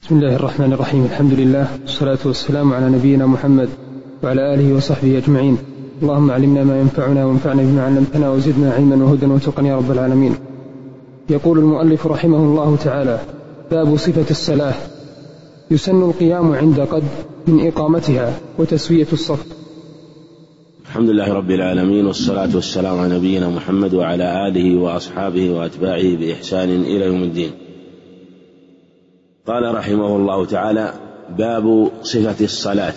بسم الله الرحمن الرحيم. الحمد لله والصلاة والسلام على نبينا محمد وعلى آله وصحبه أجمعين. اللهم علمنا ما ينفعنا وانفعنا بما علمتنا وزدنا علما وهدى وتقى يا رب العالمين. يقول المؤلف رحمه الله تعالى: باب صفة الصلاة. يسن القيام عند قد من إقامتها وتسوية الصف. الحمد لله رب العالمين، والصلاة والسلام على نبينا محمد وعلى آله وأصحابه وأتباعه بإحسان إلى يوم الدين. قال رحمه الله تعالى: باب صفة الصلاة.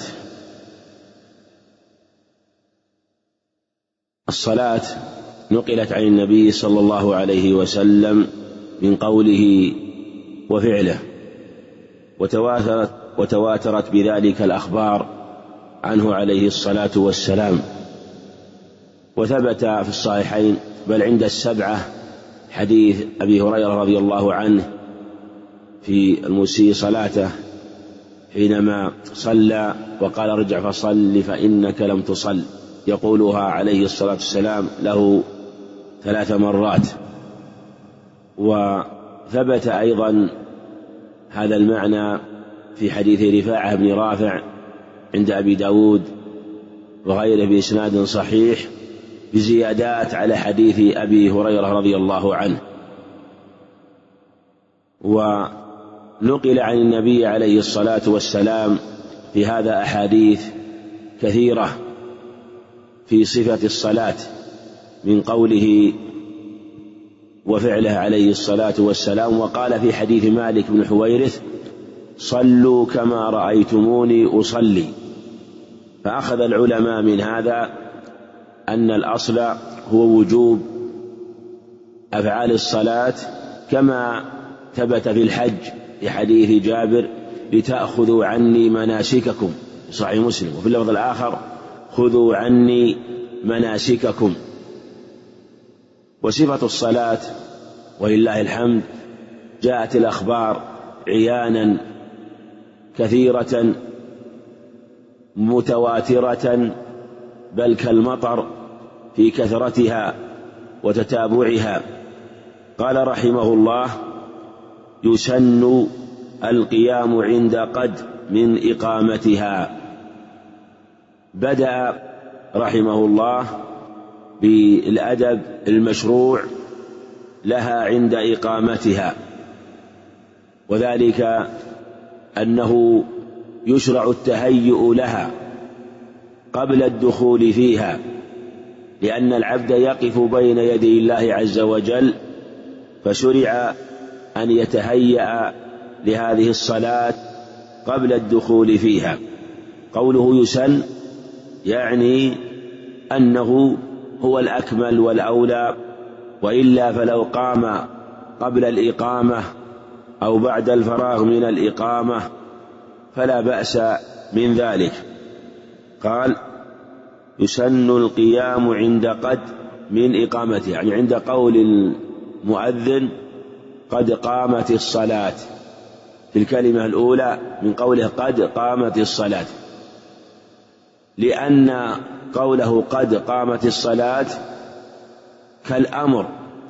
الصلاة نقلت عن النبي صلى الله عليه وسلم من قوله وفعله، وتواترت بذلك الأخبار عنه عليه الصلاة والسلام، وثبت في الصحيحين بل عند السبعة حديث أبي هريرة رضي الله عنه في المسيء صلاته حينما صلى وقال: ارجع فصل فإنك لم تصل، يقولها عليه الصلاة والسلام له 3 مرات. وثبت أيضا هذا المعنى في حديث رفاعة بن رافع عند أبي داود وغيره بإسناد صحيح بزيادات على حديث أبي هريرة رضي الله عنه. ونقل عن النبي عليه الصلاة والسلام في هذا أحاديث كثيرة في صفة الصلاة من قوله وفعله عليه الصلاة والسلام. وقال في حديث مالك بن حويرث: صلوا كما رأيتموني أصلي. فأخذ العلماء من هذا أن الأصل هو وجوب أفعال الصلاة كما ثبت في الحج في حديث جابر: لتأخذوا عني مناسككم، صحيح مسلم. وفي اللفظ الآخر: خذوا عني مناسككم. وصفة الصلاة ولله الحمد جاءت الأخبار عيانا كثيرة متواترة بل كالمطر في كثرتها وتتابعها. قال رحمه الله: يسن القيام عند قد من إقامتها. بدأ رحمه الله بالأدب المشروع لها عند إقامتها، وذلك أنه يشرع التهيؤ لها قبل الدخول فيها، لأن العبد يقف بين يدي الله عز وجل، فشرع أن يتهيأ لهذه الصلاة قبل الدخول فيها. قوله يسن يعني أنه هو الأكمل والأولى، وإلا فلو قام قبل الإقامة أو بعد الفراغ من الإقامة فلا بأس من ذلك. قال: يسن القيام عند قد من إقامته، يعني عند قول المؤذن قد قامت الصلاة، في الكلمة الأولى من قوله قد قامت الصلاة، لأن قوله قد قامت الصلاة كالأمر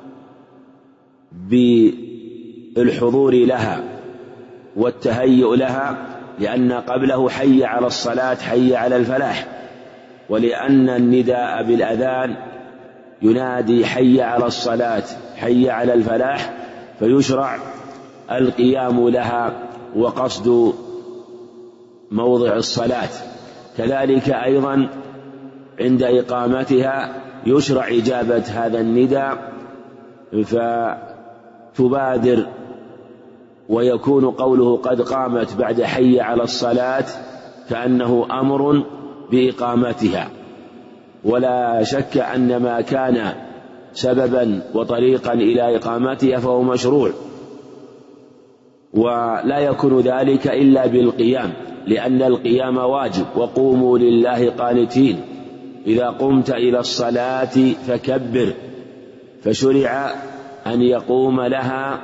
بالحضور لها والتهيؤ لها، لأن قبله حي على الصلاة حي على الفلاح، ولأن النداء بالأذان ينادي حي على الصلاة حي على الفلاح، فيشرع القيام لها وقصد موضع الصلاة. كذلك أيضا عند إقامتها يشرع إجابة هذا النداء فتبادر، ويكون قوله قد قامت بعد حي على الصلاة كأنه أمر بإقامتها. ولا شك أن ما كان سببا وطريقا إلى إقامتها فهو مشروع، ولا يكون ذلك إلا بالقيام، لأن القيام واجب: وقوموا لله قانتين، إذا قمت إلى الصلاة فكبر. فشرع أن يقوم لها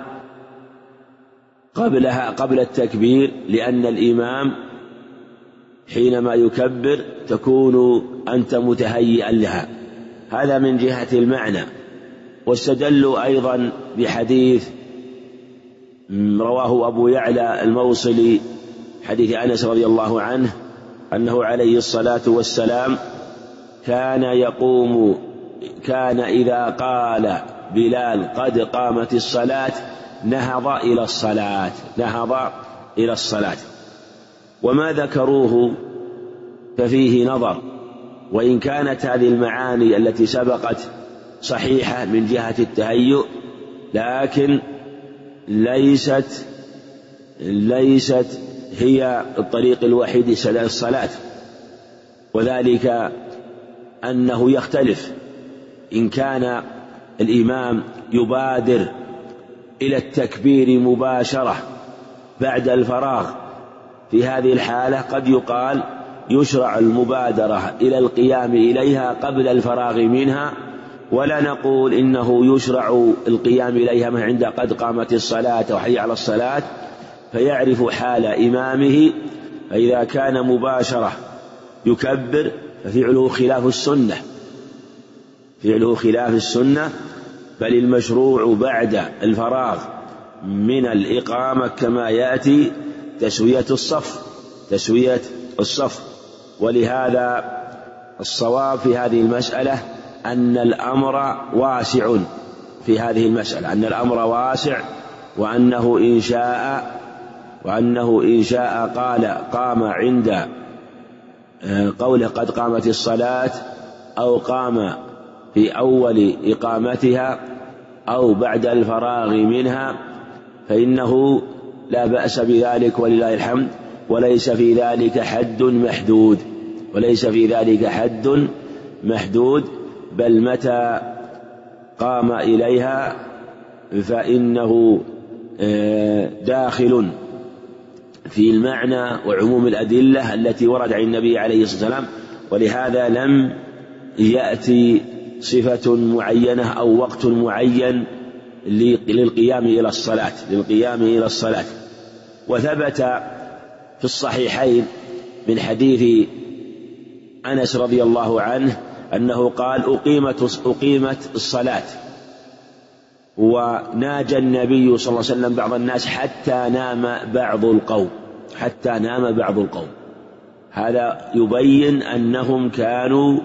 قبل التكبير، لأن الإمام حينما يكبر تكون أنت متهيئا لها. هذا من جهة المعنى. واستدلوا أيضا بحديث رواه أبو يعلى الموصلي حديث أنس رضي الله عنه أنه عليه الصلاة والسلام كان إذا قال بلال قد قامت الصلاة نهض إلى الصلاة. وما ذكروه ففيه نظر، وإن كانت هذه المعاني التي سبقت صحيحة من جهة التهيؤ، لكن ليست هي الطريق الوحيد إلى الصلاة، وذلك أنه يختلف إن كان الإمام يبادر إلى التكبير مباشرة بعد الفراغ. في هذه الحالة قد يقال يشرع المبادرة إلى القيام إليها قبل الفراغ منها، ولا نقول إنه يشرع القيام إليها من عند قد قامت الصلاة وحي على الصلاة، فيعرف حال إمامه. فإذا كان مباشرة يكبر ففعله خلاف السنة، بل المشروع بعد الفراغ من الإقامة كما يأتي تسوية الصف. ولهذا الصواب في هذه المسألة أن الأمر واسع وأنه إن شاء قام عند قوله قد قامت الصلاة، أو قام في أول إقامتها، أو بعد الفراغ منها، فإنه لا بأس بذلك ولله الحمد، وليس في ذلك حد محدود، بل متى قام إليها فإنه داخل في المعنى وعموم الأدلة التي ورد عن النبي عليه الصلاة والسلام. ولهذا لم يأتي صفة معينة أو وقت معين للقيام إلى الصلاة. وثبت في الصحيحين من حديث أنس رضي الله عنه أنه قال أقيمت الصلاة، وناجى النبي صلى الله عليه وسلم بعض الناس حتى نام بعض القوم. هذا يبين أنهم كانوا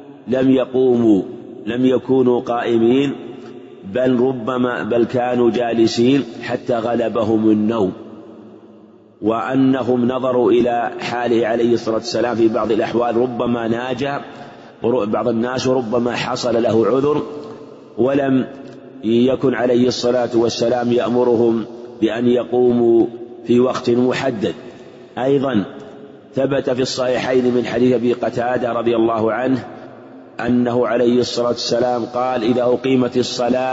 لم يكونوا قائمين، بل كانوا جالسين حتى غلبهم النوم، وأنهم نظروا إلى حاله عليه الصلاة والسلام في بعض الأحوال، ربما ناجى بعض الناس وربما حصل له عذر، ولم يكن عليه الصلاة والسلام يأمرهم بأن يقوموا في وقت محدد. أيضا ثبت في الصحيحين من حديث أبي قتادة رضي الله عنه أنه عليه الصلاة والسلام قال إذا أقيمت الصلاة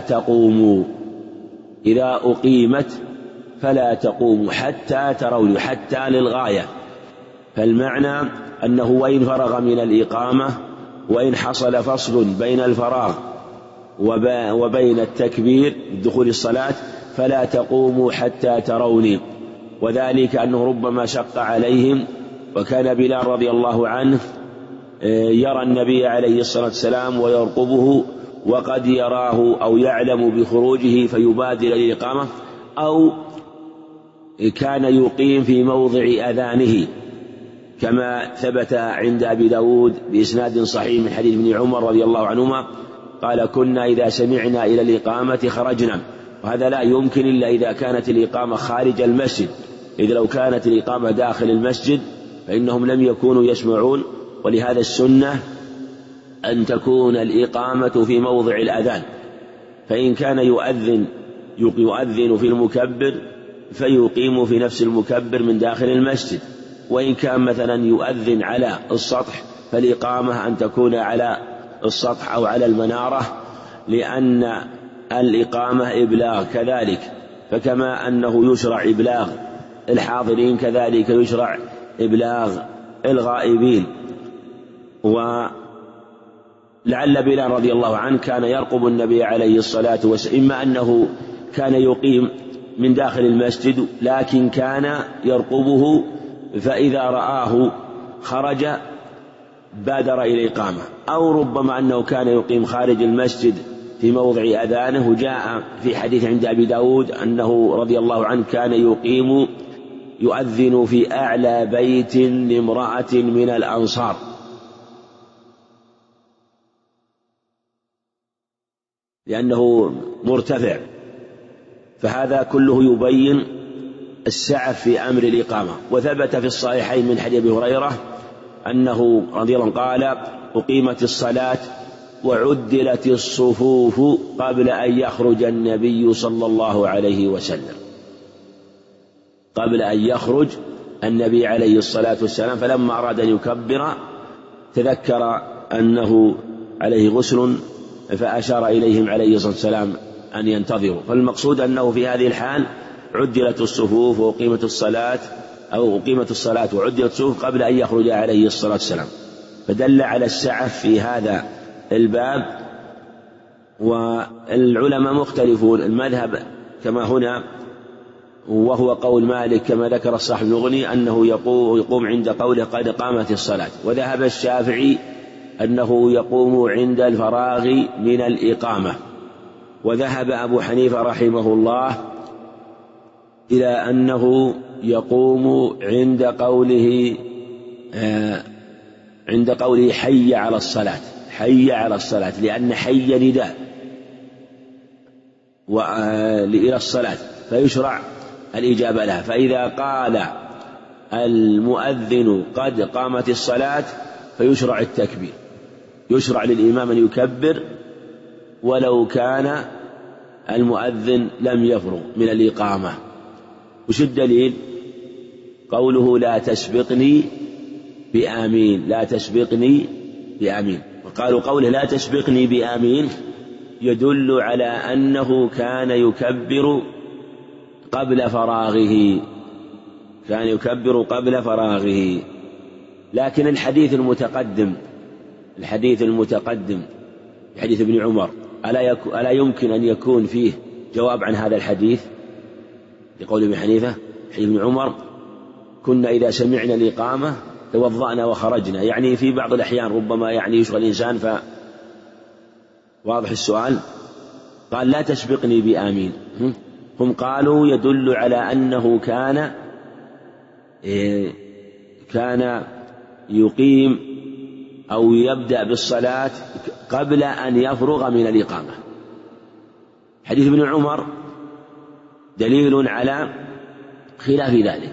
فلا تقوموا حتى تروا، حتى للغاية. فالمعنى أنه وإن فرغ من الإقامة، وإن حصل فصل بين الفراغ وبين التكبير دخول الصلاة، فلا تقوموا حتى تروني. وذلك أنه ربما شق عليهم، وكان بلال رضي الله عنه يرى النبي عليه الصلاة والسلام ويرقبه، وقد يراه أو يعلم بخروجه فيبادر للإقامة، أو كان يقيم في موضع أذانه، كما ثبت عند أبي داود بإسناد صحيح من حديث ابن عمر رضي الله عنهما قال كنا إذا سمعنا إلى الإقامة خرجنا. وهذا لا يمكن إلا إذا كانت الإقامة خارج المسجد، إذ لو كانت الإقامة داخل المسجد فإنهم لم يكونوا يسمعون. ولهذا السنة أن تكون الإقامة في موضع الأذان، فإن كان يؤذن في المكبر فيقيم في نفس المكبر من داخل المسجد، وإن كان مثلا يؤذن على السطح فالإقامة أن تكون على السطح أو على المنارة، لأن الإقامة إبلاغ كذلك، فكما أنه يشرع إبلاغ الحاضرين كذلك يشرع إبلاغ الغائبين. ولعل بلال رضي الله عنه كان يرقب النبي عليه الصلاة والسلام، إما أنه كان يقيم من داخل المسجد لكن كان يرقبه، فإذا رآه خرج بادر إلى الإقامة، أو ربما أنه كان يقيم خارج المسجد في موضع أذانه. وجاء في حديث عند أبي داود أنه رضي الله عنه كان يؤذن في أعلى بيت لامرأة من الأنصار، لأنه مرتفع. فهذا كله يبين السعة في أمر الإقامة. وثبت في الصحيحين من حديث أبي هريرة أنه رضي الله عنه قال: أقيمت الصلاة وعدلت الصفوف قبل أن يخرج النبي صلى الله عليه وسلم، قبل أن يخرج النبي عليه الصلاة والسلام. فلما أراد أن يكبر تذكر أنه عليه غسل فأشار إليهم عليه الصلاة والسلام أن ينتظروا. فالمقصود أنه في هذه الحال عدلت الصفوف وأقيمت الصلاة، أو أقيمت الصلاة وعدلت الصفوف قبل أن يخرج عليه الصلاة والسلام، فدل على السعة في هذا الباب. والعلماء مختلفون، المذهب كما هنا وهو قول مالك كما ذكر صاحب المغني أنه يقوم عند قوله قد قامت الصلاة. وذهب الشافعي أنه يقوم عند الفراغ من الإقامة. وذهب أبو حنيفة رحمه الله إلى أنه يقوم عند قوله حي على الصلاة، حي على الصلاة، لأن حي نداء إلى الصلاة فيشرع الإجابة لها. فإذا قال المؤذن قد قامت الصلاة فيشرع التكبير، يشرع للإمام أن يكبر ولو كان المؤذن لم يفرغ من الإقامة. وش الدليل؟ قوله لا تسبقني بآمين، لا تسبقني بآمين. وقالوا قوله لا تسبقني بآمين يدل على أنه كان يكبر قبل فراغه، كان يكبر قبل فراغه. لكن الحديث المتقدم حديث ابن عمر ألا يمكن أن يكون فيه جواب عن هذا الحديث؟ لقول ابن حنيفة حديث ابن عمر كنا إذا سمعنا الإقامة توضأنا وخرجنا، يعني في بعض الأحيان ربما يشغل الإنسان. واضح السؤال؟ قال لا تسبقني بآمين، هم قالوا يدل على أنه كان يقيم أو يبدأ بالصلاة قبل أن يفرغ من الإقامة. حديث ابن عمر دليل على خلاف ذلك.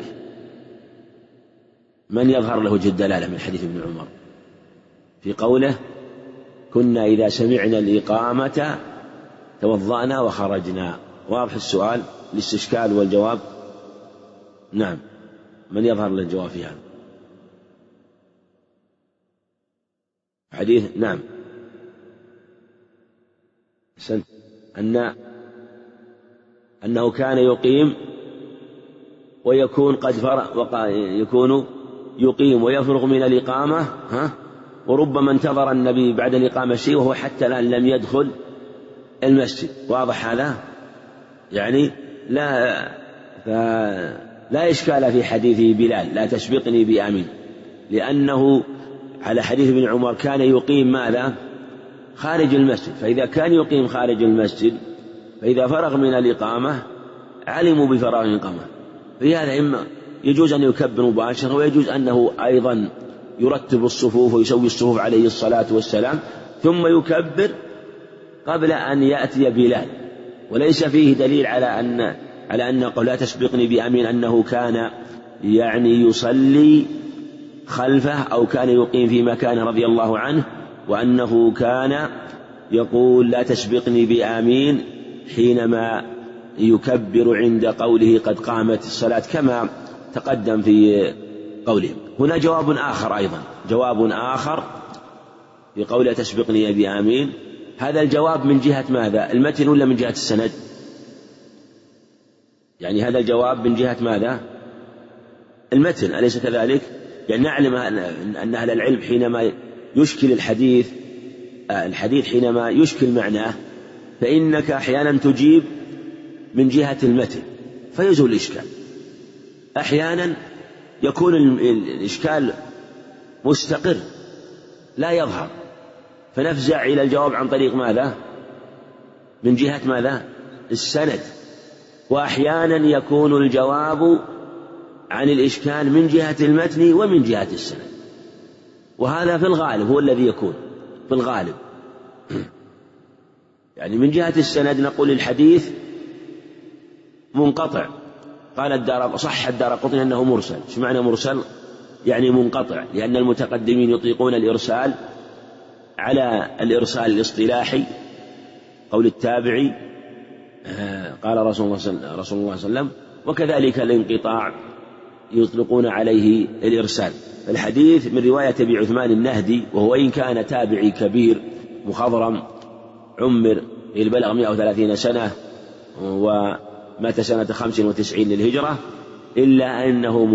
من يظهر له وجه الدلالة من حديث ابن عمر في قوله كنا إذا سمعنا الإقامة توضأنا وخرجنا؟ واضح السؤال، الاستشكال والجواب. نعم، من يظهر له الجواب في هذا حديث؟ نعم، أنه كان يقيم ويكون قد يكون يقيم ويفرغ من الإقامة، وربما انتظر النبي بعد الإقامة شيء وهو حتى الآن لم يدخل المسجد. واضح هذا؟ يعني لا إشكال في حديث بلال لا تسبقني بآمين، لأنه على حديث ابن عمر كان يقيم ماذا؟ خارج المسجد. فإذا كان يقيم خارج المسجد فإذا فرغ من الإقامة علموا بفراغ الإقامة. في هذا إما يجوز أن يكبر مباشرة، ويجوز أنه أيضا يرتب الصفوف ويسوي الصفوف عليه الصلاة والسلام ثم يكبر قبل أن يأتي بلال. وليس فيه دليل على أن قول لا تسبقني بآمين أنه كان يصلي خلفه أو كان يقيم في مكانه رضي الله عنه، وأنه كان يقول لا تسبقني بآمين حينما يكبر عند قوله قد قامت الصلاة كما تقدم في قولهم. هنا جواب آخر أيضا، جواب آخر في قوله تسبقني بآمين. هذا الجواب من جهة ماذا؟ المتن ولا من جهة السند؟ يعني هذا الجواب من جهة ماذا؟ المتن، أليس كذلك؟ يعني نعلم أن أهل العلم حينما يشكل الحديث حينما يشكل معناه فإنك أحيانا تجيب من جهة المتن فيزول الإشكال، أحيانا يكون الإشكال مستقر لا يظهر فنفزع إلى الجواب عن طريق ماذا؟ من جهة ماذا؟ السند، وأحيانا يكون الجواب عن الإشكال من جهة المتن ومن جهة السند، وهذا في الغالب هو الذي يكون في الغالب. يعني من جهة السند نقول الحديث منقطع، قال صح الدارقطني أنه مرسل. ايش معنى مرسل؟ يعني منقطع، لأن المتقدمين يطلقون الإرسال على الإرسال الاصطلاحي، قول التابعي قال رسول الله صلى الله عليه وسلم، وكذلك الانقطاع يطلقون عليه الإرسال. الحديث من رواية أبي عثمان النهدي، وهو إن كان تابعي كبير مخضرم عمر بلغ 130 سنة ومات سنة 95 للهجرة، إلا أنه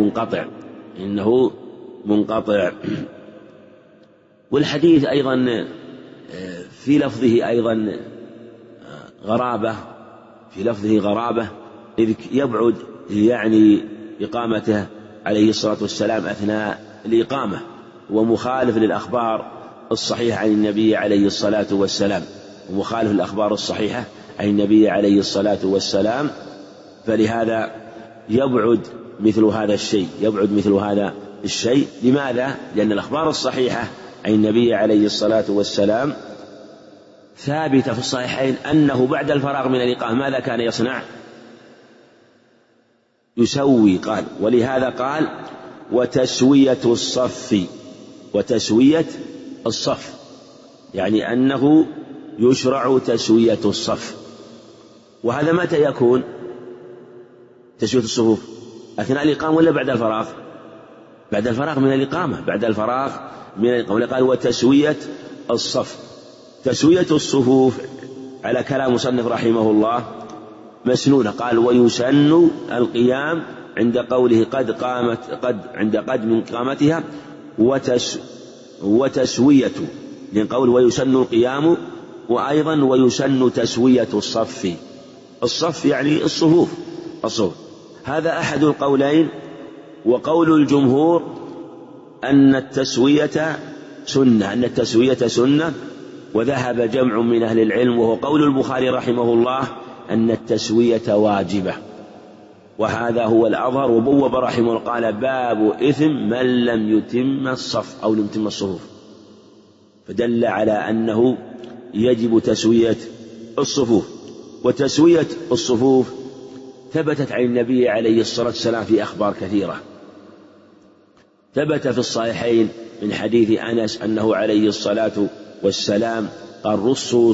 منقطع. والحديث أيضا في لفظه أيضا غرابة، إذ يبعد يعني إقامته عليه الصلاة والسلام أثناء الإقامة، ومخالف للأخبار الصحيحة عن النبي عليه الصلاة والسلام، فلهذا يبعد مثل هذا الشيء. لماذا؟ لأن الأخبار الصحيحة عن النبي عليه الصلاة والسلام ثابتة في الصحيحين أنه بعد الفراغ من الإقامة ماذا كان يصنع؟ يسوي، قال، ولهذا قال وتسوية الصف، يعني أنه يشرع تسوية الصف. وهذا متى يكون تسوية الصفوف؟ أثناء الإقامة ولا بعد الفراغ؟ بعد الفراغ من الإقامة. قال وتسوية الصف. تسوية الصفوف على كلام مصنف رحمه الله مسنونة. قال ويسن القيام عند قوله عند قدم قامتها وتسوية، لأن قول ويسن القيام، وأيضا ويسن تسوية الصف يعني الصفوف. هذا أحد القولين. وقول الجمهور أن التسوية سنة، وذهب جمع من أهل العلم، وهو قول البخاري رحمه الله أن التسوية واجبة، وهذا هو الأظهر. وبوب رحمه الله قال باب إثم من لم يتم الصف أو لم يتم الصفوف، فدل على أنه يجب تسوية الصفوف. وتسوية الصفوف ثبتت عن النبي عليه الصلاة والسلام في أخبار كثيرة. ثبت في الصحيحين من حديث أنس أنه عليه الصلاة والسلام قال رصوا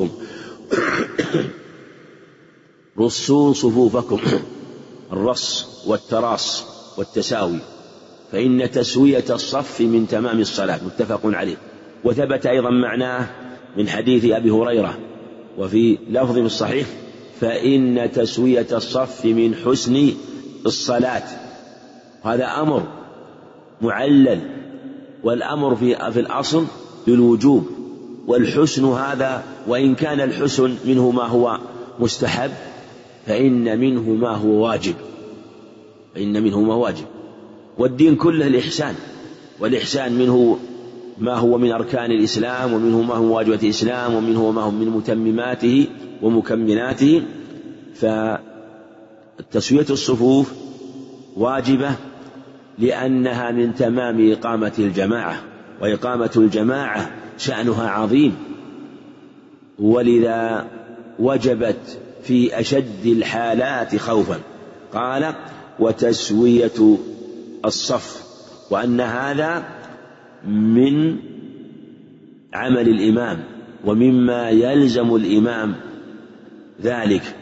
صفوفكم الرص والتراص والتساوي، فإن تسوية الصف من تمام الصلاة، متفق عليه. وثبت أيضا معناه من حديث أبي هريرة، وفي لفظ الصحيح فإن تسوية الصف من حسن الصلاة. هذا أمر معلل، والأمر في الأصل بالوجوب، والحسن هذا وإن كان الحسن منه ما هو مستحب فإن منه ما هو واجب. والدين كله الإحسان، والإحسان منه ما هو من أركان الإسلام، ومنه ما هو واجبات الإسلام، ومنه ما هو من متمماته ومكمناته. فتسوية الصفوف واجبة لأنها من تمام إقامة الجماعة، وإقامة الجماعة شأنها عظيم، ولذا وجبت في أشد الحالات خوفا. قال وتسوية الصف، وأن هذا من عمل الإمام ومما يلزم الإمام ذلك.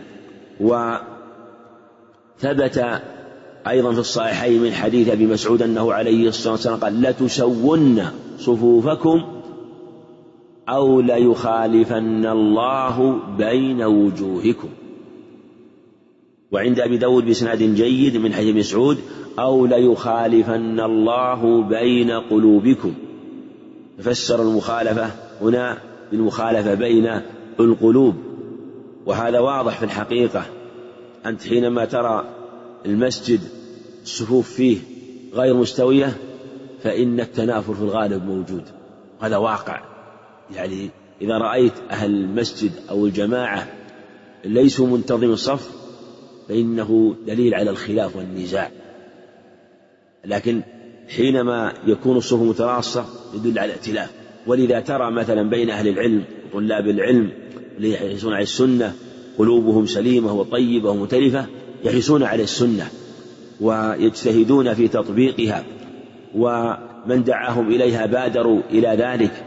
وثبت أيضا في الصحيحين من حديث أبي مسعود أنه عليه الصلاة والسلام قال لتسون صفوفكم أو ليخالفن الله بين وجوهكم. وعند أبي داود بإسناد جيد من حديث مسعود أو ليخالفن الله بين قلوبكم، فسر المخالفة هنا بالمخالفة بين القلوب. وهذا واضح في الحقيقة. أنت حينما ترى المسجد الصفوف فيه غير مستوية فإن التنافر في الغالب موجود، هذا واقع. يعني إذا رأيت أهل المسجد أو الجماعة ليسوا منتظم الصف فإنه دليل على الخلاف والنزاع، لكن حينما يكون الصفوف متراصة يدل على الائتلاف. ولذا ترى مثلا بين أهل العلم وطلاب العلم اللي يحرصون على السنة قلوبهم سليمة وطيبة ومؤتلفة، يحرصون على السنة ويجتهدون في تطبيقها، ومن دعاهم إليها بادروا إلى ذلك.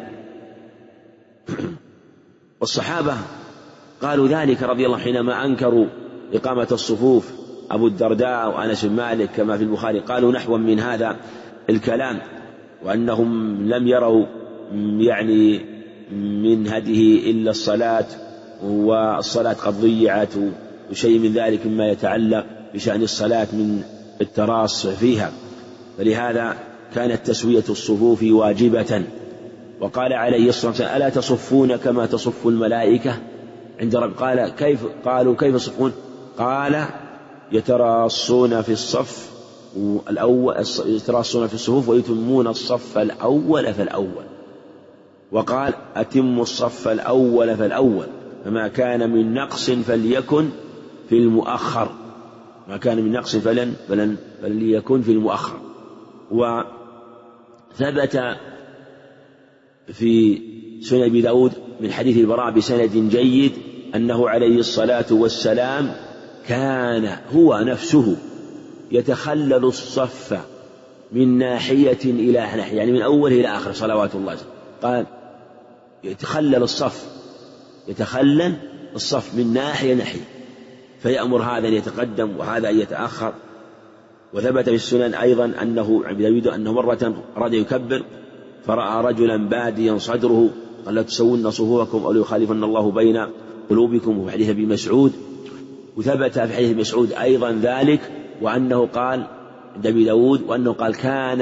والصحابة قالوا ذلك رضي الله حينما أنكروا إقامة الصفوف، أبو الدرداء وأنس بن مالك كما في البخاري قالوا نحوا من هذا الكلام، وأنهم لم يروا يعني من هديه إلا الصلاة، والصلاة قد ضيعت، وشيء من ذلك مما يتعلق بشأن الصلاة من التراص فيها، فلهذا كانت تسوية الصفوف واجبة. وقال عليه الصلاة والسلام ألا تصفون كما تصف الملائكة عند رب؟ قالوا كيف يصفون؟ قال يتراصون في الصف الأول، يتراصون في الصفوف ويتمون الصف الأول فالأول. وقال أتموا الصف الأول فالأول، فما كان من نقص فليكن في المؤخر، ما كان من نقص فليكن في المؤخر. وثبت في سنن أبي داود من حديث البراء بسند جيد أنه عليه الصلاة والسلام كان هو نفسه يتخلل الصف من ناحية إلى ناحية، يعني من أوله إلى آخر صلوات الله. قال يتخلل الصف من ناحية ناحية، فيأمر هذا أن يتقدم وهذا أن يتأخر. وثبت في السنن أيضا أنه مرة أراد يكبر فرأى رجلا باديا صدره قال لا تسوون صفوفكم أو ليخالفن الله بين قلوبكم، وفي حديث أبي مسعود. وثبت في حديث مسعود أيضا ذلك، وأنه قال عند أبي داود وأنه قال كان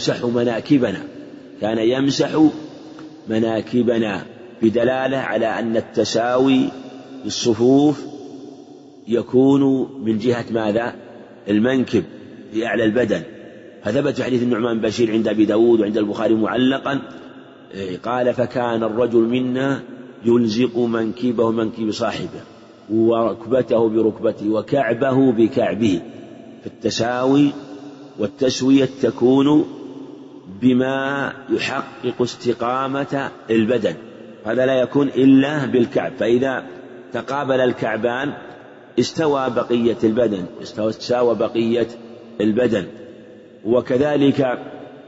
يمسح مناكبنا بدلالة على أن التساوي بالصفوف يكون من جهة ماذا؟ المنكب في أعلى البدن. فثبت في حديث النعمان بن بشير عند أبي داود وعند البخاري معلقا قال فكان الرجل منا يلزق منكبه منكب صاحبه وركبته بركبته وكعبه بكعبه. فالتساوي والتسوية تكون بما يحقق استقامة البدن، هذا لا يكون إلا بالكعب، فإذا تقابل الكعبان استوى بقية البدن. وكذلك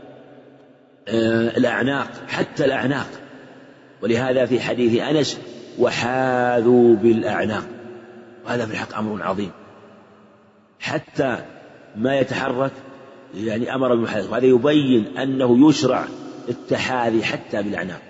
الأعناق، حتى الأعناق، ولهذا في حديث أنس وحاذوا بالأعناق، وهذا في الحق أمر عظيم، حتى ما يتحرك يعني أمر بالمحاذاة، وهذا يبين أنه يشرع التحاذي حتى بالأعناق،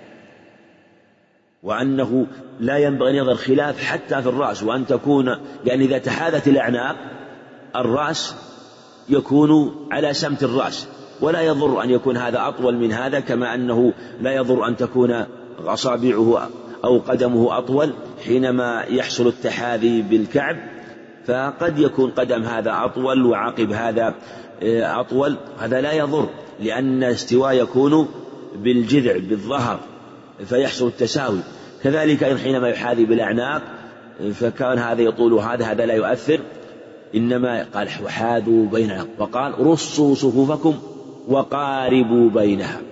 وأنه لا ينبغي أن يظهر خلاف حتى في الرأس، وأن تكون لأن إذا تحاذت الأعناق الرأس يكون على سمت الرأس، ولا يضر أن يكون هذا أطول من هذا، كما أنه لا يضر أن تكون أصابعه أو قدمه أطول حينما يحصل التحاذي بالكعب، فقد يكون قدم هذا أطول وعقب هذا أطول، هذا لا يضر لأن استواء يكون بالجذع بالظهر فيحصل التساوي. كذلك حينما يحاذي بالأعناق فكان هذا يطول هذا لا يؤثر، إنما قال وحاذوا بينها، وقال رصوا صفوفكم وقاربوا بينها.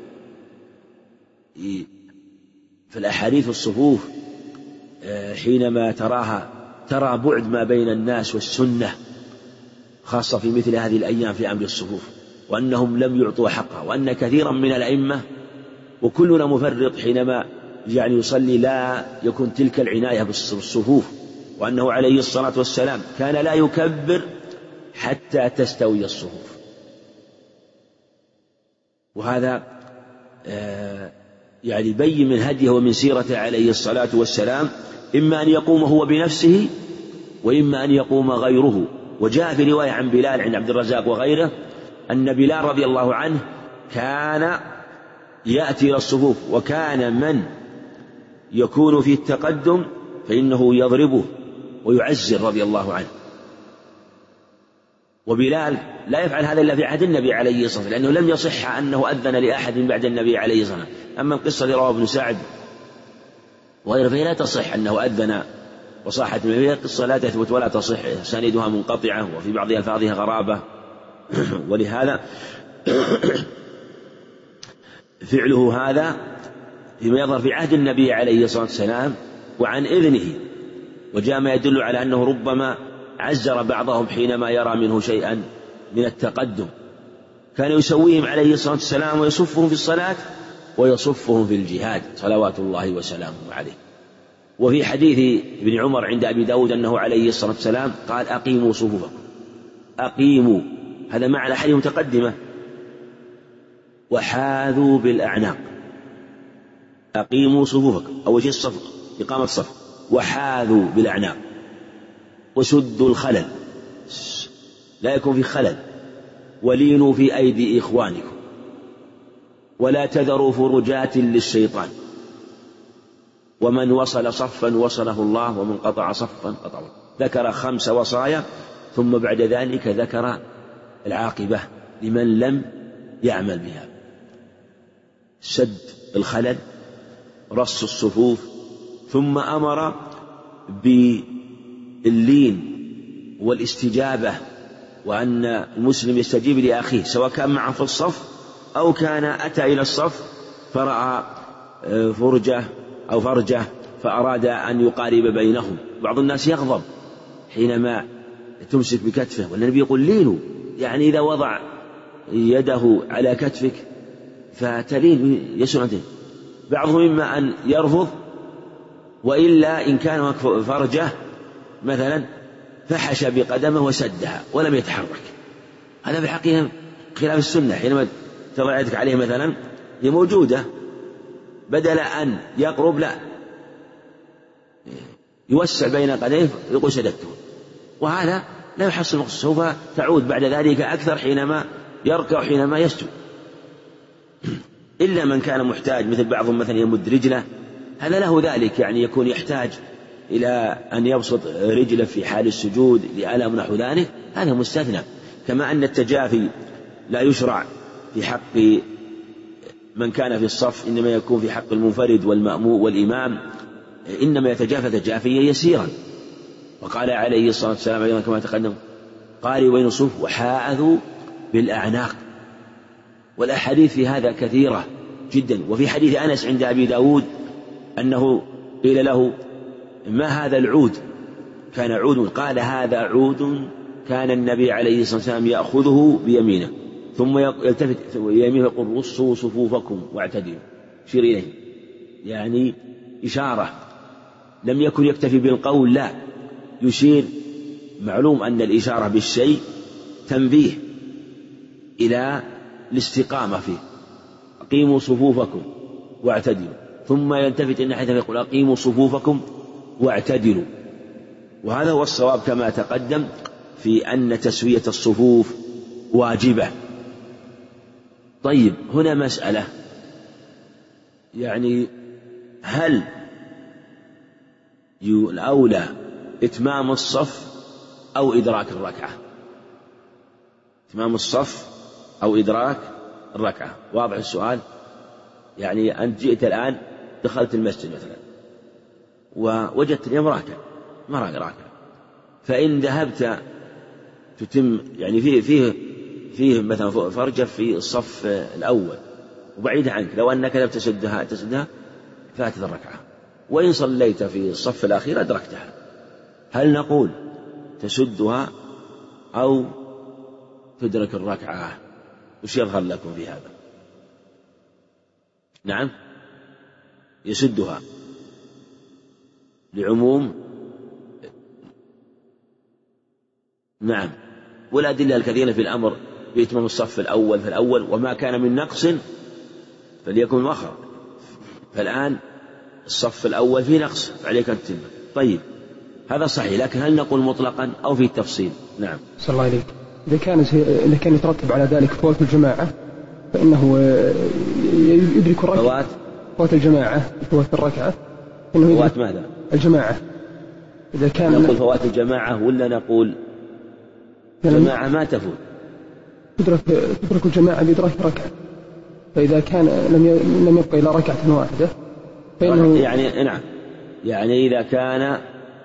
في الأحاديث الصفوف حينما ترى بعد ما بين الناس والسنة، خاصة في مثل هذه الأيام في أمر الصفوف، وأنهم لم يعطوا حقها، وأن كثيرا من الأئمة وكلنا مفرط حينما يعني يصلي لا يكون تلك العناية بالصفوف، وأنه عليه الصلاة والسلام كان لا يكبر حتى تستوي الصفوف. وهذا يعني يبين من هديه ومن سيرته عليه الصلاة والسلام إما أن يقوم هو بنفسه وإما أن يقوم غيره. وجاء في رواية عن بلال عند عبد الرزاق وغيره أن بلال رضي الله عنه كان يأتي إلى الصفوف، وكان من يكون في التقدم فإنه يضربه ويعزر رضي الله عنه. وبلال لا يفعل هذا إلا في عهد النبي عليه الصلاة والسلام، لأنه لم يصح أنه أذن لأحد بعد النبي عليه الصلاة والسلام. أما القصة اللي رواه ابن سعد وغير فهي لا تصح أنه أذن وصاحت من القصة لا تثبت ولا تصح، ساندها منقطعة وفي بعض ألفاظها غرابة. ولهذا فعله هذا فيما يظهر في عهد النبي عليه الصلاة والسلام وعن إذنه، وجاء ما يدل على أنه ربما عزر بعضهم حينما يرى منه شيئا من التقدم، كان يسويهم عليه الصلاة والسلام ويصفهم في الصلاة ويصفهم في الجهاد صلوات الله وسلامه عليه. وفي حديث ابن عمر عند أبي داود أنه عليه الصلاة والسلام قال أقيموا صفوفكم، أقيموا، هذا معنى الحديث متقدمة، وحاذوا بالأعناق. أقيموا صفوفكم، أول شيء الصف، إقامة الصف، وحاذوا بالأعناق، وسدوا الخلل، لا يكون في خلل، ولينوا في أيدي إخوانكم، ولا تذروا فرجات للشيطان، ومن وصل صفا وصله الله، ومن قطع صفا قطعه. ذكر 5 وصايا، ثم بعد ذلك ذكر العاقبة لمن لم يعمل بها: سد الخلل، رص الصفوف، ثم أمر باللين والاستجابة، وأن المسلم يستجيب لأخيه سواء كان معه في الصف أو كان أتى إلى الصف فرأى فرجة أو فرجة فأراد أن يقارب بينهم. بعض الناس يغضب حينما تمسك بكتفه، والنبي يقول لينوا، يعني إذا وضع يده على كتفك فتلين يسر عنده. بعضهم إما أن يرفض، وإلا إن كان فرجة مثلا فحش بقدمه وسدها ولم يتحرك. هذا في الحقيقة خلاف السنة. حينما تضع يدك عليه مثلا هي موجودة، بدل أن يقرب لا يوسع بين قدميه يقول سددته، وهذا لا يحصل المقصود، سوف تعود بعد ذلك أكثر حينما يركع حينما يسجد. إلا من كان محتاج، مثل بعضهم مثلا يمد رجله، هذا له ذلك، يعني يكون يحتاج إلى أن يبسط رجله في حال السجود لألم نحو ذلك، هذا مستثنى. كما أن التجافي لا يشرع في حق من كان في الصف، إنما يكون في حق المنفرد والمأموم والإمام، إنما يتجافى تجافيا يسيرا. وقال عليه الصلاة والسلام أيضا كما تقدم: قاربوا بين الصفوف وحاذوا بالأعناق. والأحاديث في هذا كثيرة جدا. وفي حديث أنس عند أبي داود أنه قيل له: ما هذا العود؟ كان عود، قال: هذا عود كان النبي عليه الصلاة والسلام يأخذه بيمينه ثم يلتفت يمينه يقول: رصوا صفوفكم واعتدلوا، يشير إليه، يعني إشارة. لم يكن يكتفي بالقول، لا، يشير. معلوم أن الإشارة بالشيء تنبيه إلى الاستقامة فيه. أقيموا صفوفكم واعتدلوا، ثم يلتفت الناحية فيقول: أقيموا صفوفكم واعتدلوا. وهذا هو الصواب كما تقدم في أن تسوية الصفوف واجبة. طيب، هنا مسألة، يعني هل الأولى إتمام الصف أو إدراك الركعة؟ إتمام الصف أو إدراك الركعة؟ واضح السؤال؟ يعني أنت جئت الآن دخلت المسجد مثلا ووجدت اليوم راكع، ما راكع، فإن ذهبت تتم، يعني فيه مثلا فرجة في الصف الأول وبعيد عنك، لو أنك لم تسدها فاتت الركعة، وإن صليت في الصف الأخير أدركتها. هل نقول تسدها أو تدرك الركعة؟ وش يظهر لكم في هذا؟ نعم، يسدها لعموم، نعم، والأدلة الكثيرة في الأمر بإتمام الصف الأول في الأول، وما كان من نقص فليكن مخرج. فالآن الصف الأول فيه نقص عليك أن تتم. طيب، هذا صحيح، لكن هل نقول مطلقا أو في التفصيل؟ نعم. صلى الله عليك. إذا كان يترتب على ذلك فوات الجماعة فإنه يدرك الركعة. فوات الجماعة، فوات الركعة، إنه فوات ماذا؟ الجماعة. إذا كان نقول فوات الجماعة ولا نقول جماعة ما تفوت؟ تدرك الجماعة بإدراك ركعة. فإذا كان لم يبقى إلا ركعة واحدة فإنه يعني نعم، يعني إذا كان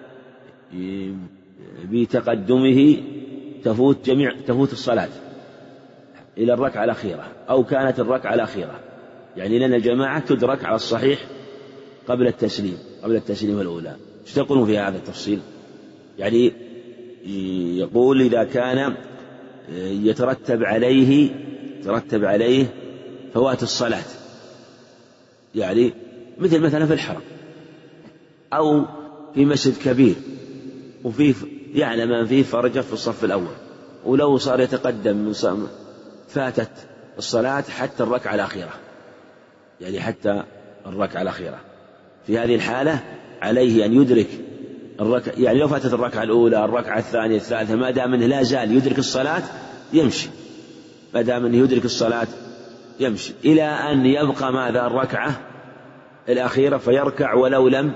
بتقدمه تفوت الصلاة إلى الركعة الأخيرة، أو كانت الركعة الأخيرة، يعني لأن الجماعة تدرك على الصحيح قبل التسليم الأولى. ايش تقولون في هذا التفصيل؟ يعني يقول إذا كان يترتب عليه فوات الصلاة، يعني مثلا في الحرم أو في مسجد كبير وفيه يعلم من فيه فرجة في الصف الأول، ولو صار يتقدم من فاتت الصلاة حتى الركعة الأخيرة، يعني حتى الركعة الأخيرة. في هذه الحالة عليه أن يدرك الركعة، يعني لو فاتت الركعة الأولى، الركعة الثانية، الثالثة، ما دام أنه لا زال يدرك الصلاة يمشي، ما دام أنه يدرك الصلاة يمشي إلى أن يبقى ماذا الركعة الأخيرة فيركع ولو لم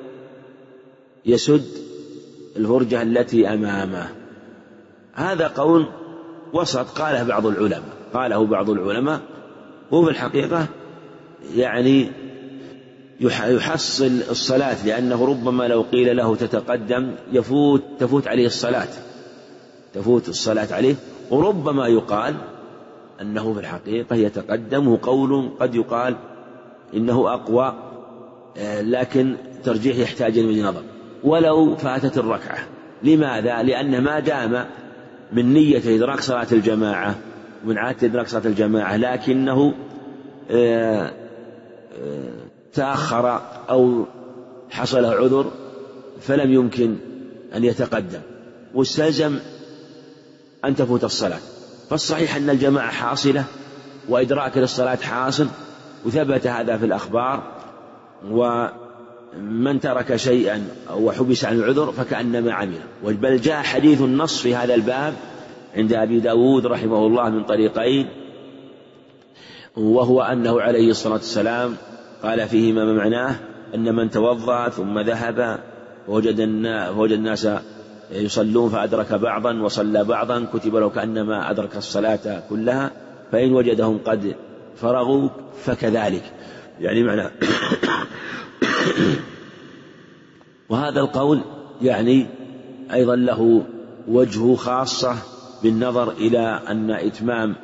يسد الفرجة التي أمامه. هذا قول وسط قاله بعض العلماء، هو في الحقيقة يعني يحصل الصلاة، لأنه ربما لو قيل له تتقدم تفوت عليه الصلاة، تفوت الصلاة عليه، وربما يقال أنه في الحقيقة يتقدم، قول قد يقال إنه أقوى، لكن ترجيح يحتاج إلى نظر. ولو فاتت الركعة، لماذا؟ لأن ما دام من نية إدراك صلاة الجماعة ومن عادة إدراك صلاة الجماعة لكنه تأخر أو حصل عذر فلم يمكن أن يتقدم واستلزم أن تفوت الصلاة، فالصحيح أن الجماعة حاصلة وإدراك للصلاة حاصل، وثبت هذا في الأخبار. ومن ترك شيئا أو حبس عن العذر فكأنما عمل. بل جاء حديث النص في هذا الباب عند أبي داود رحمه الله من طريقين، وهو أنه عليه الصلاة والسلام قال فيهما ما معناه أن من توضأ ثم ذهب ووجد الناس يصلون فأدرك بعضا وصلى بعضا كتب له كأنما أدرك الصلاة كلها، فإن وجدهم قد فرغوا فكذلك، يعني معناه وهذا القول يعني أيضا له وجه خاصة بالنظر إلى أن إتمام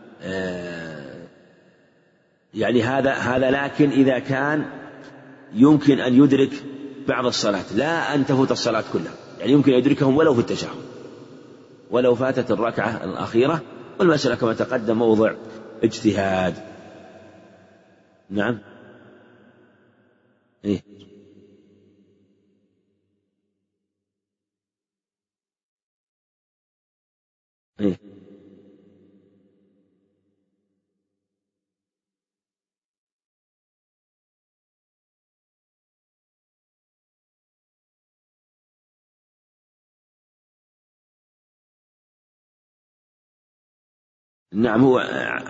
يعني هذا لكن إذا كان يمكن أن يدرك بعض الصلاة لا أن تفوت الصلاة كلها، يعني يمكن يدركهم ولو في التشهد ولو فاتت الركعة الأخيرة، والمسألة كما تقدم موضع اجتهاد. نعم. إيه؟ إيه؟ نعم، هو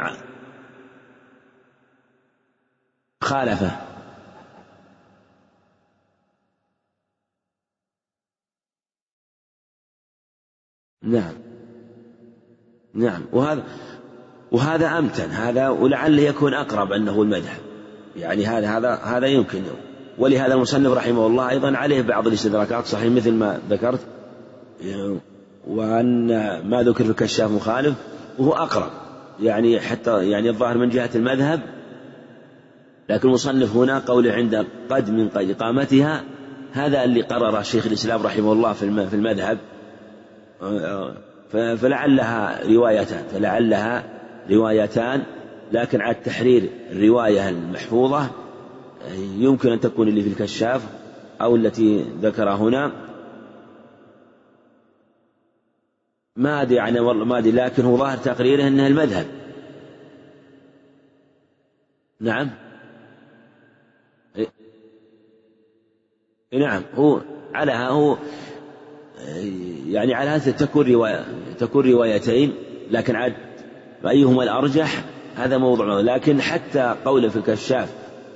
خالفه. نعم. نعم، وهذا أمتن، هذا ولعله يكون أقرب أنه المذهب، يعني هذا يمكن. ولهذا المصنف رحمه الله أيضا عليه بعض الاستدراكات صحيح مثل ما ذكرت، وأن ما ذكر في الكشاف مخالف وهو أقرب، يعني حتى يعني الظاهر من جهة المذهب، لكن المصنف هنا قوله عند قد من إقامتها، هذا اللي قرر شيخ الإسلام رحمه الله في المذهب، فلعلها روايتان، لكن على التحرير الرواية المحفوظة يمكن أن تكون اللي في الكشاف أو التي ذكر هنا، ما أدري يعني والله ما أدري، لكن هو ظاهر تقريره أنها المذهب. نعم. نعم، هو يعني على هذا تكون روايتين، لكن عاد أيهما الأرجح هذا موضوع. لكن حتى قوله في الكشاف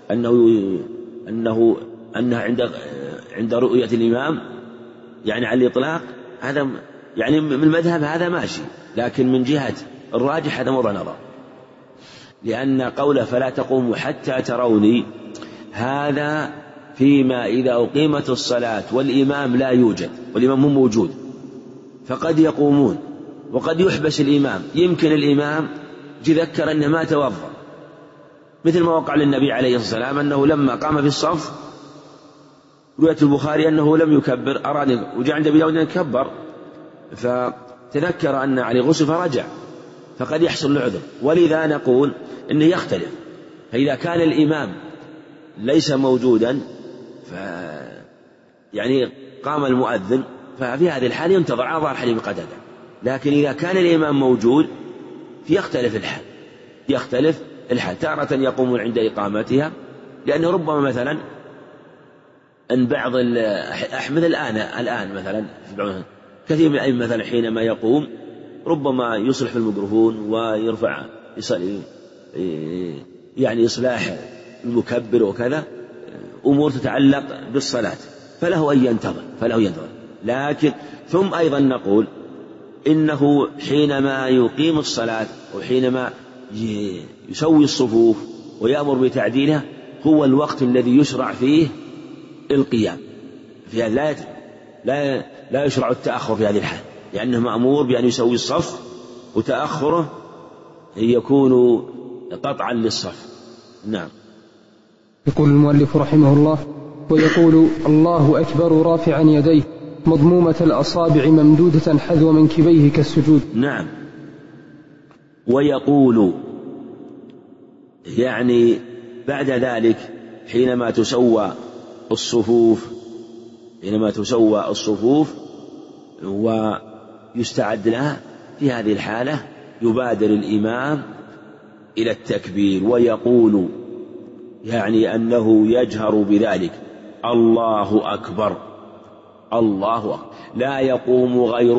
أنه عند رؤية الإمام يعني على الإطلاق، هذا يعني من المذهب هذا ماشي، لكن من جهة الراجح هذا موضوع نظر، لأن قوله فلا تقوموا حتى تروني هذا فيما إذا أقيمت الصلاة والإمام لا يوجد والإمام مو موجود، فقد يقومون وقد يحبس الإمام، يمكن الإمام يتذكر أنه ما توضأ، مثل ما وقع للنبي عليه الصلاة والسلام أنه لما قام في الصف رواية البخاري أنه لم يكبر، أراد وجاء عند أبي داود أن يكبر فتذكر أن عليه غسل فرجع، فقد يحصل له عذر. ولذا نقول إنه يختلف، فإذا كان الإمام ليس موجودا يعني قام المؤذن، ففي هذه الحال ينتظر على ظاهر حديث قتادة. لكن إذا كان الإمام موجود يختلف الحال، تارة يقوم عند إقامتها، لأنه ربما مثلا أن بعض أحمد الآن مثلا كثير من الأئمة مثلا حينما يقوم ربما يصلح في الميكروفون ويرفع يعني إصلاح المكبر وكذا، أمور تتعلق بالصلاة، فله أن ينتظر. لكن ثم أيضا نقول إنه حينما يقيم الصلاة وحينما يسوي الصفوف ويأمر بتعديلها هو الوقت الذي يشرع فيه القيام، في هذا لا يشرع التأخر في هذه الحال، لأنه مأمور بأن يسوي الصف، وتأخره يكون قطعا للصف. نعم. يقول المؤلف رحمه الله: ويقول الله أكبر رافعا يديه مضمومة الأصابع ممدودة حذو منكبيه كالسجود. نعم. ويقول يعني بعد ذلك حينما تسوى الصفوف ويستعد لها، في هذه الحالة يبادر الإمام إلى التكبير ويقول يعني أنه يجهر بذلك: الله أكبر، الله أكبر، لا يقوم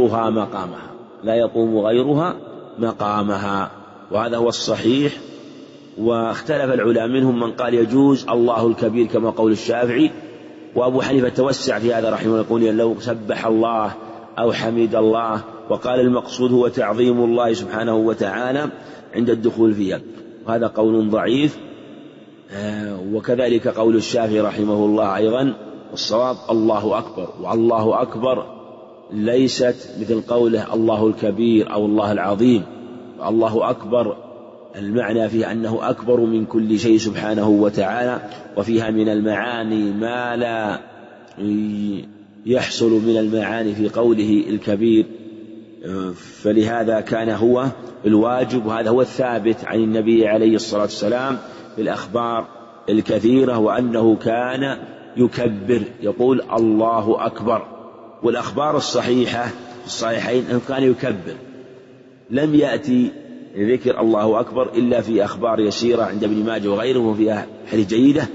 غيرها مقامها. وهذا هو الصحيح. واختلف العلماء منهم من قال يجوز الله الكبير كما قول الشافعي، وأبو حنيفة توسع في هذا رحمه الله، يقول لو سبح الله أو حمد الله، وقال المقصود هو تعظيم الله سبحانه وتعالى عند الدخول فيها، وهذا قول ضعيف. وكذلك قول الشافعي رحمه الله أيضا، الصواب الله أكبر. والله أكبر ليست مثل قوله الله الكبير أو الله العظيم. الله أكبر المعنى فيه أنه أكبر من كل شيء سبحانه وتعالى، وفيها من المعاني ما لا يحصل من المعاني في قوله الكبير، فلهذا كان هو الواجب، وهذا هو الثابت عن النبي عليه الصلاة والسلام في الأخبار الكثيرة، وأنه كان يكبر يقول الله أكبر. والأخبار الصحيحة في الصحيحين أنه كان يكبر، لم يأتي ذكر الله أكبر إلا في أخبار يسيرة عند ابن ماجه وغيره، وفيها حديث جيدة.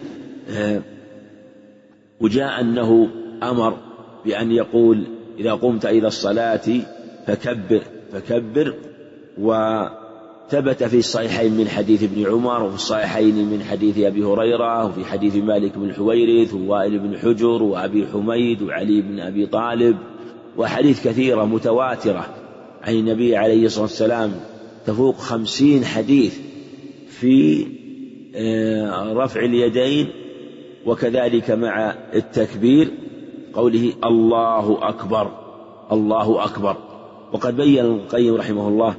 وجاء أنه أمر بأن يقول إذا قمت إلى الصلاة فكبر. وثبت في الصحيحين من حديث ابن عمر، وفي الصحيحين من حديث أبي هريرة، وفي حديث مالك بن الحويرث ووائل بن حجر وأبي حميد وعلي بن أبي طالب، وحديث كثيرة متواترة عن النبي عليه الصلاة والسلام تفوق 50 حديث في رفع اليدين، وكذلك مع التكبير قوله الله أكبر الله أكبر. وقد بين ابن القيم رحمه الله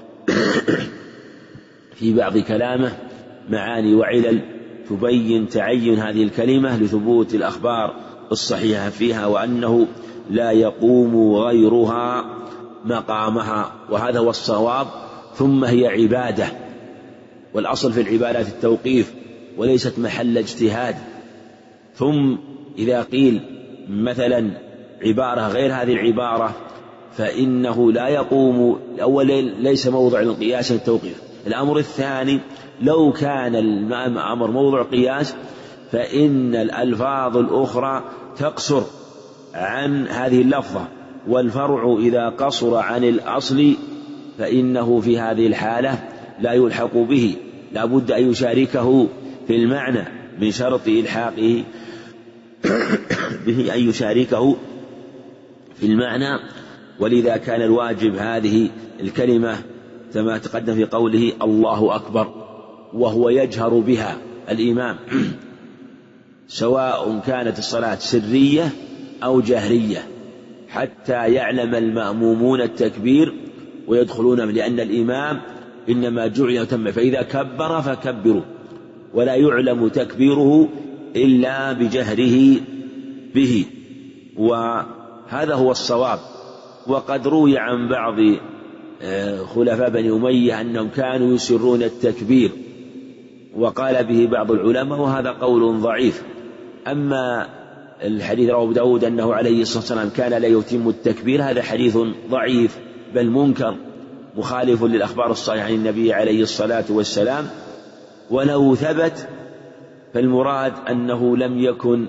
في بعض كلامه معاني وعلل تبين تعين هذه الكلمة لثبوت الأخبار الصحيحة فيها، وأنه لا يقوم غيرها مقامها، وهذا هو الصواب. ثم هي عبادة، والأصل في العبادات التوقيف وليست محل اجتهاد. ثم إذا قيل مثلا عبارة غير هذه العبارة فإنه لا يقوم، الأول ليس موضع القياس التوقيف. الأمر الثاني لو كان الأمر موضع قياس فإن الألفاظ الأخرى تقصر عن هذه اللفظة، والفرع إذا قصر عن الأصل فإنه في هذه الحالة لا يلحق به، لا بد أن يشاركه في المعنى، من شرط إلحاقه به أن يشاركه في المعنى. ولذا كان الواجب هذه الكلمة كما تقدم في قوله الله أكبر، وهو يجهر بها الإمام سواء كانت الصلاة سرية أو جهرية، حتى يعلم المأمومون التكبير ويدخلون، لأن الإمام إنما جعل يتم، فإذا كبر فكبروا، ولا يعلم تكبيره إلا بجهره به، وهذا هو الصواب. وقد روي عن بعض خلفاء بني أمية أنهم كانوا يسرون التكبير، وقال به بعض العلماء، وهذا قول ضعيف. أما الحديث رواه أبو داود أنه عليه الصلاة والسلام كان لا يتم التكبير، هذا حديث ضعيف بل منكر، مخالف للأخبار الصحيحة عن النبي عليه الصلاة والسلام. ولو ثبت فالمراد أنه لم يكن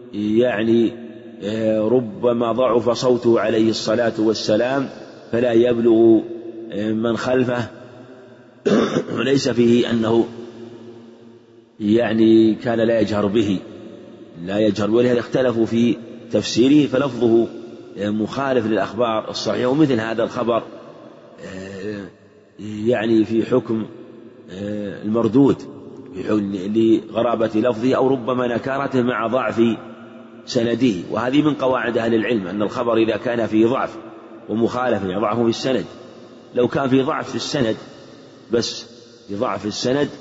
ربما ضعف صوته عليه الصلاة والسلام فلا يبلغ من خلفه، وليس فيه أنه كان لا يجهر به، ولهذا اختلفوا في تفسيره، فلفظه مخالف للأخبار الصحيحة. ومثل هذا الخبر في حكم المردود لغرابة لفظه أو ربما نكارته مع ضعف سنده، وهذه من قواعد أهل العلم أن الخبر إذا كان فيه ضعف ومخالف ضعفه في السند، لو كان فيه ضعف في السند بس بضعف السند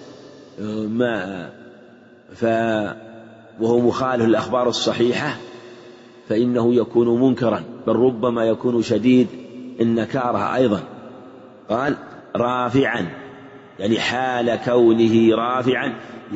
وهو مخالف للأخبار الصحيحة فإنه يكون منكرا، بل ربما يكون شديد النكارة أيضا. قال رافعا، حال كونه رافعا،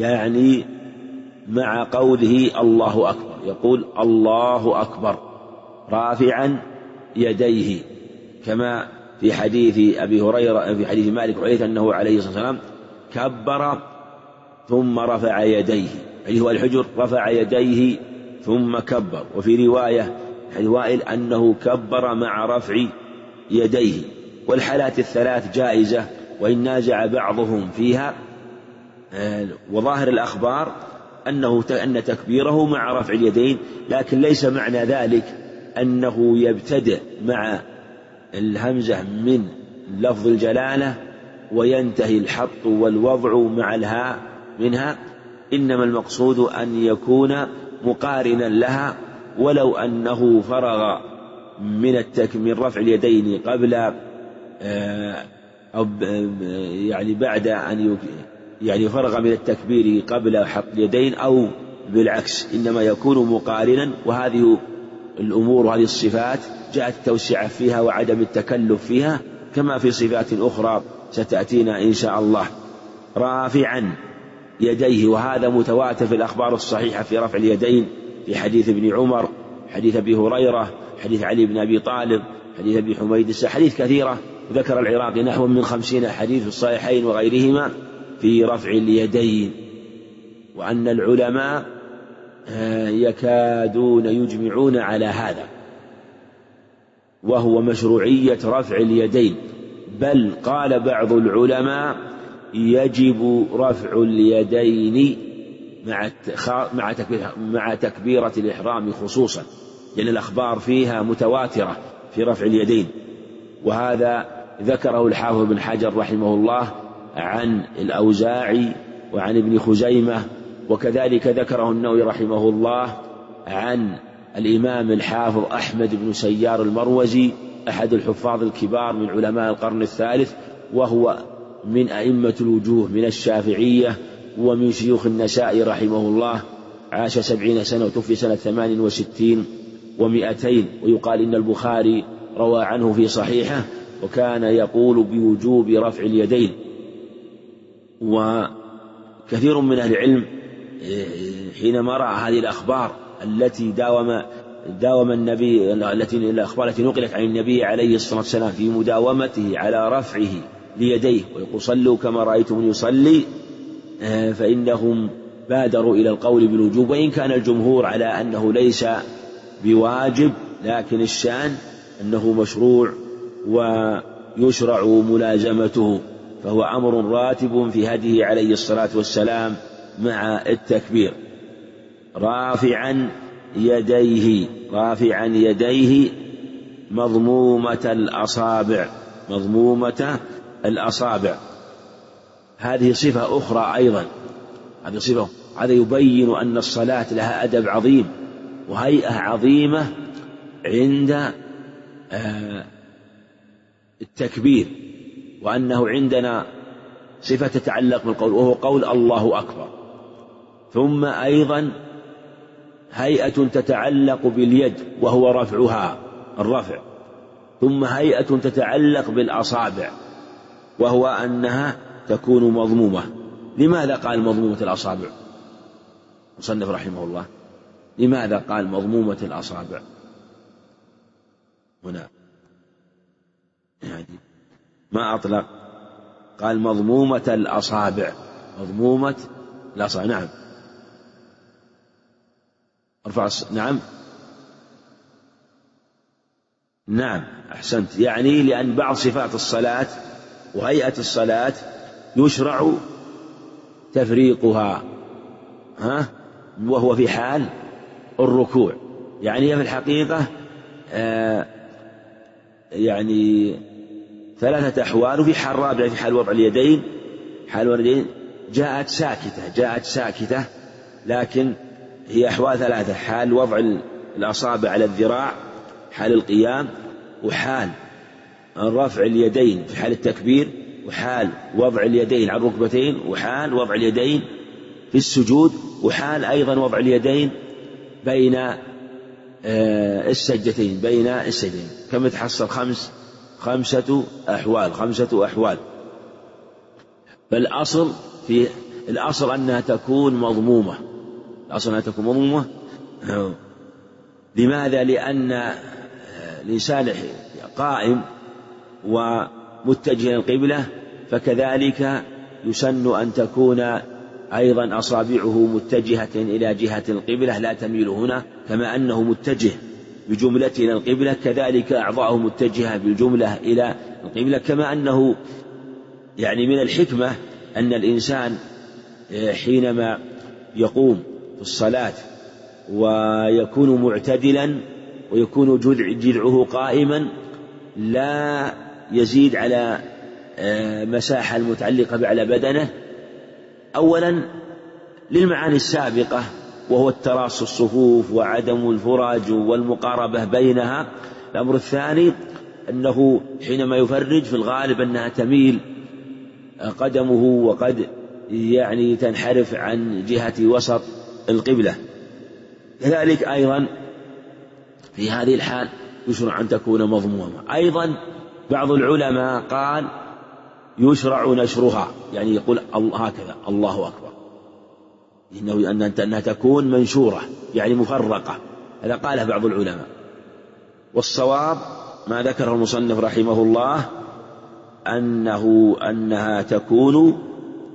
مع قوله الله أكبر، يقول الله أكبر رافعا يديه، كما في حديث أبي هريرة في حديث مالك وحديث أنه عليه الصلاة والسلام كبر ثم رفع يديه، هو الحجر رفع يديه ثم كبر. وفي رواية وائل أنه كبر مع رفع يديه. والحالات الثلاث جائزة وإن نازع بعضهم فيها، وظاهر الأخبار أن تكبيره مع رفع اليدين، لكن ليس معنى ذلك أنه يبتدئ مع الهمزة من لفظ الجلالة وينتهي الحط والوضع مع الهاء منها، إنما المقصود أن يكون مقارنا لها، ولو أنه فرغ من رفع اليدين قبل أو بعد أن فرغ من التكبير قبل حط اليدين أو بالعكس، إنما يكون مقارنا. وهذه الأمور وهذه الصفات جاءت التوسعة فيها وعدم التكلف فيها، كما في صفات أخرى ستأتينا إن شاء الله. رافعا يديه، وهذا متواتر في الأخبار الصحيحة في رفع اليدين، في حديث ابن عمر، حديث أبي هريرة، حديث علي بن أبي طالب، حديث أبي حميد، حديث كثيرة. ذكر العراقي نحو من 50 حديث في الصحيحين وغيرهما في رفع اليدين، وأن العلماء يكادون يجمعون على هذا، وهو مشروعية رفع اليدين. بل قال بعض العلماء يجب رفع اليدين مع تكبيرة الإحرام خصوصا، لأن الأخبار فيها متواترة في رفع اليدين. وهذا ذكره الحافظ بن حجر رحمه الله عن الأوزاعي وعن ابن خزيمة، وكذلك ذكره النووي رحمه الله عن الإمام الحافظ أحمد بن سيار المروزي، أحد الحفاظ الكبار من علماء القرن الثالث، وهو من أئمة الوجوه من الشافعية ومن شيوخ النسائي رحمه الله، عاش 70 سنة وتوفي سنة 68 و200. ويقال إن البخاري روى عنه في صحيحه، وكان يقول بوجوب رفع اليدين. وكثير من أهل العلم حينما رأى هذه الأخبار التي داوم النبي، الأخبار التي نقلت عن النبي عليه الصلاة والسلام في مداومته على رفعه ليديه، ويقول صلوا كما رأيتم يصلي، فإنهم بادروا إلى القول بالوجوب، وإن كان الجمهور على أنه ليس بواجب، لكن الشأن أنه مشروع ويشرع ملازمته، فهو أمر راتب في هديه عليه الصلاة والسلام مع التكبير. رافعا يديه مضمومة الأصابع. هذه صفة أخرى أيضا، هذه صفة هذا يبين أن الصلاة لها أدب عظيم وهيئة عظيمة عند التكبير، وأنه عندنا صفة تتعلق بالقول وهو قول الله أكبر، ثم أيضا هيئة تتعلق باليد وهو رفعها الرفع، ثم هيئة تتعلق بالأصابع وهو أنها تكون مضمومة. لماذا قال مضمومة الأصابع مصنف رحمه الله؟ لماذا قال مضمومة الأصابع هنا؟ يعني ما أطلق، قال مضمومة الأصابع، مضمومة الأصابع. نعم ارفع نعم أحسنت. يعني لأن بعض صفات الصلاة وهيئة الصلاة يشرع تفريقها وهو في حال الركوع. يعني في الحقيقة يعني ثلاثة أحوال، وفي حال رابع في حال وضع اليدين. حال اليدين جاءت ساكتة، لكن هي أحوال ثلاثة: حال وضع الأصابع على الذراع حال القيام، وحال رفع اليدين في حال التكبير، وحال وضع اليدين على الركبتين، وحال وضع اليدين في السجود، وحال أيضا وضع اليدين بين السجدتين كما تحصل خمسة أحوال. فالأصل أنها تكون مضمومة. لماذا؟ لأن الإنسان قائم ومتجه القبلة، فكذلك يسن أن تكون أيضا أصابعه متجهة إلى جهة القبلة لا تميل هنا، كما أنه متجه بجملة إلى القبلة، كذلك أعضاؤه متجهة بالجملة إلى القبلة. كما أنه يعني من الحكمة أن الإنسان حينما يقوم في الصلاة ويكون معتدلا ويكون جذعه قائما لا يزيد على مساحة المتعلقة بأعلى بدنه، أولا للمعاني السابقة وهو التراص الصفوف وعدم الفرج والمقاربة بينها. الأمر الثاني أنه حينما يفرج في الغالب أنها تميل قدمه وقد يعني تنحرف عن جهة وسط القبلة. كذلك أيضا في هذه الحال يشرع أن تكون مضمومة. أيضا بعض العلماء قال يشرع نشرها، يعني يقول هكذا الله أكبر، أنها تكون منشورة يعني مفرقة، هذا قاله بعض العلماء. والصواب ما ذكره المصنف رحمه الله أنها تكون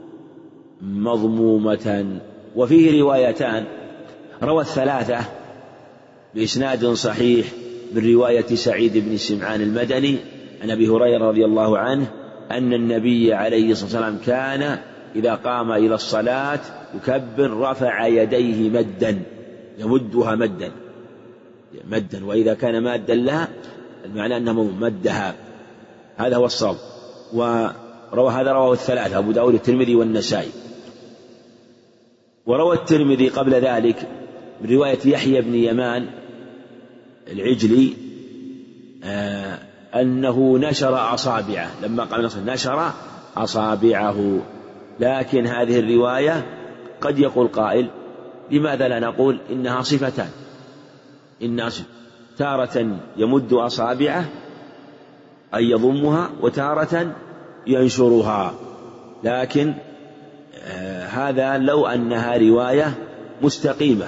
مضمومة. وفيه روايتان، روى الثلاثة بإسناد صحيح من رواية سعيد بن سمعان المدني عن أبي هريرة رضي الله عنه أن النبي عليه الصلاة والسلام كان إذا قام إلى الصلاة يكبر رفع يديه مدا، يمدها مدا، وإذا كان مادا لها المعنى أنه مدها. هذا هو الصواب. رواه الثلاثة أبو داود الترمذي والنسائي. وروى الترمذي قبل ذلك من رواية يحيى بن يمان العجلي أنه نشر أصابعه لما قال نشر أصابعه. لكن هذه الرواية قد يقول قائل لماذا لا نقول إنها صفتان؟ تارة يمد أصابعه أي يضمها، وتارة ينشرها. لكن هذا لو أنها رواية مستقيمة،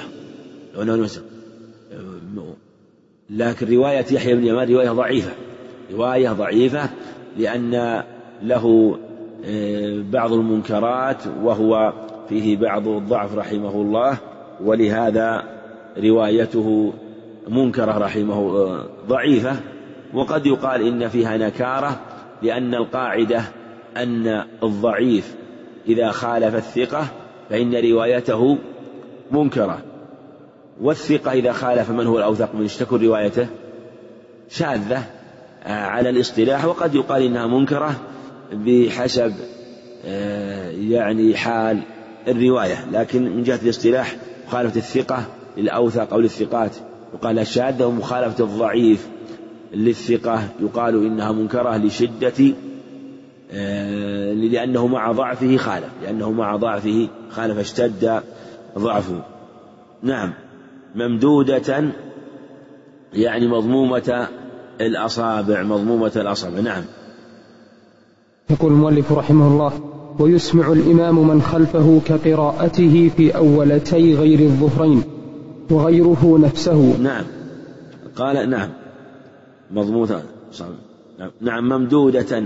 لكن رواية يحيى بن يمان رواية ضعيفة لأن له بعض المنكرات وهو فيه بعض الضعف رحمه الله، ولهذا روايته منكرة ضعيفة. وقد يقال إن فيها نكارة، لأن القاعدة أن الضعيف إذا خالف الثقة فإن روايته منكرة، والثقة إذا خالف من هو الأوثق منه تكون روايته شاذة على الاصطلاح. وقد يقال إنها منكرة بحسب يعني حال الرواية، لكن من جهة الاصطلاح مخالفة الثقة للأوثق أو للثقات يقال الشاذة، ومخالفة الضعيف للثقة يقال إنها منكرة لشدة لأنه مع ضعفه خالف اشتد ضعفه. نعم. ممدودة يعني مضمومة الأصابع. نعم. يقول المؤلف رحمه الله: ويسمع الإمام من خلفه كقراءته في أولتي غير الظهرين وغيره نفسه. نعم. قال نعم مضمومة. نعم. ممدودة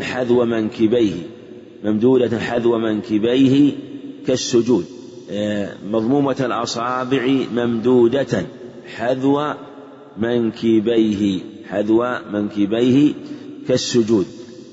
حذو منكبيه كالسجود. مضمومة الأصابع ممدودة حذو منكبيه كالسجود.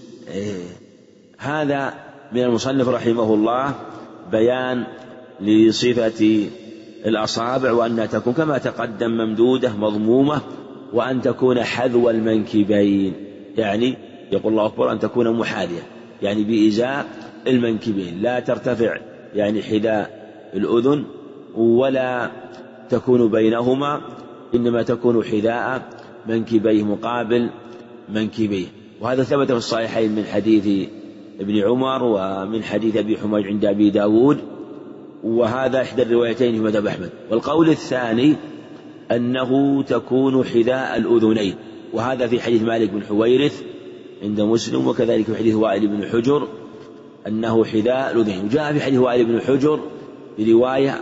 هذا من المصنف رحمه الله بيان لصفة الأصابع، وأنها تكون كما تقدم ممدودة مضمومة، وأن تكون حذو المنكبين، يعني يقول الله أكبر أن تكون محاذية يعني بإزاء المنكبين، لا ترتفع يعني حذاء الأذن ولا تكون بينهما، إنما تكون حذاء منكبيه مقابل منكبيه. وهذا ثبت في الصحيحين من حديث ابن عمر ومن حديث أبي حميد عند أبي داود، وهذا إحدى الروايتين في مذهب أحمد. والقول الثاني أنه تكون حذاء الأذنين، وهذا في حديث مالك بن حويرث عند مسلم، وكذلك في حديث وائل بن حجر أنه حذاء الأذنين. وجاء في حديث وائل بن حجر برواية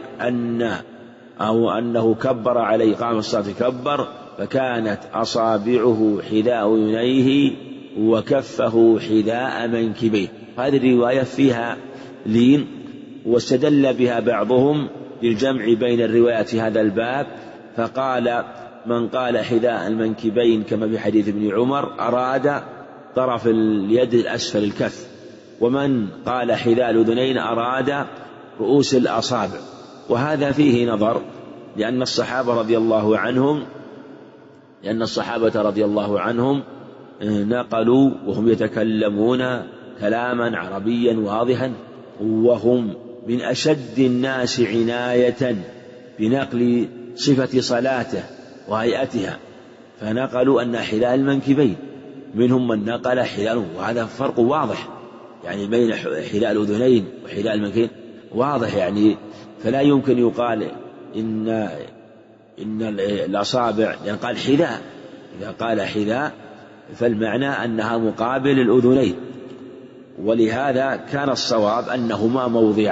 أنه كبر عليه، قام الصلاة كبر فكانت أصابعه حذاء أذنيه وكفه حذاء منكبيه. هذه الرواية فيها لين، واستدل بها بعضهم للجمع بين الروايات في هذا الباب، فقال من قال حذاء المنكبين كما في حديث ابن عمر أراد طرف اليد الأسفل الكف، ومن قال حذاء الأذنين أراد رؤوس الأصابع. وهذا فيه نظر، لأن الصحابة رضي الله عنهم نقلوا وهم يتكلمون كلاما عربيا واضحا، وهم من أشد الناس عناية بنقل صفة صلاته وهيئتها، فنقلوا أن حذاء المنكبين، منهم من نقل حذاء، وهذا فرق واضح يعني بين حذاء الأذنين وحذاء المنكبين واضح، يعني فلا يمكن يقال إن الأصابع، يعني قال حذاء، إذا قال حذاء فالمعنى أنها مقابل الأذنين. ولهذا كان الصواب أنهما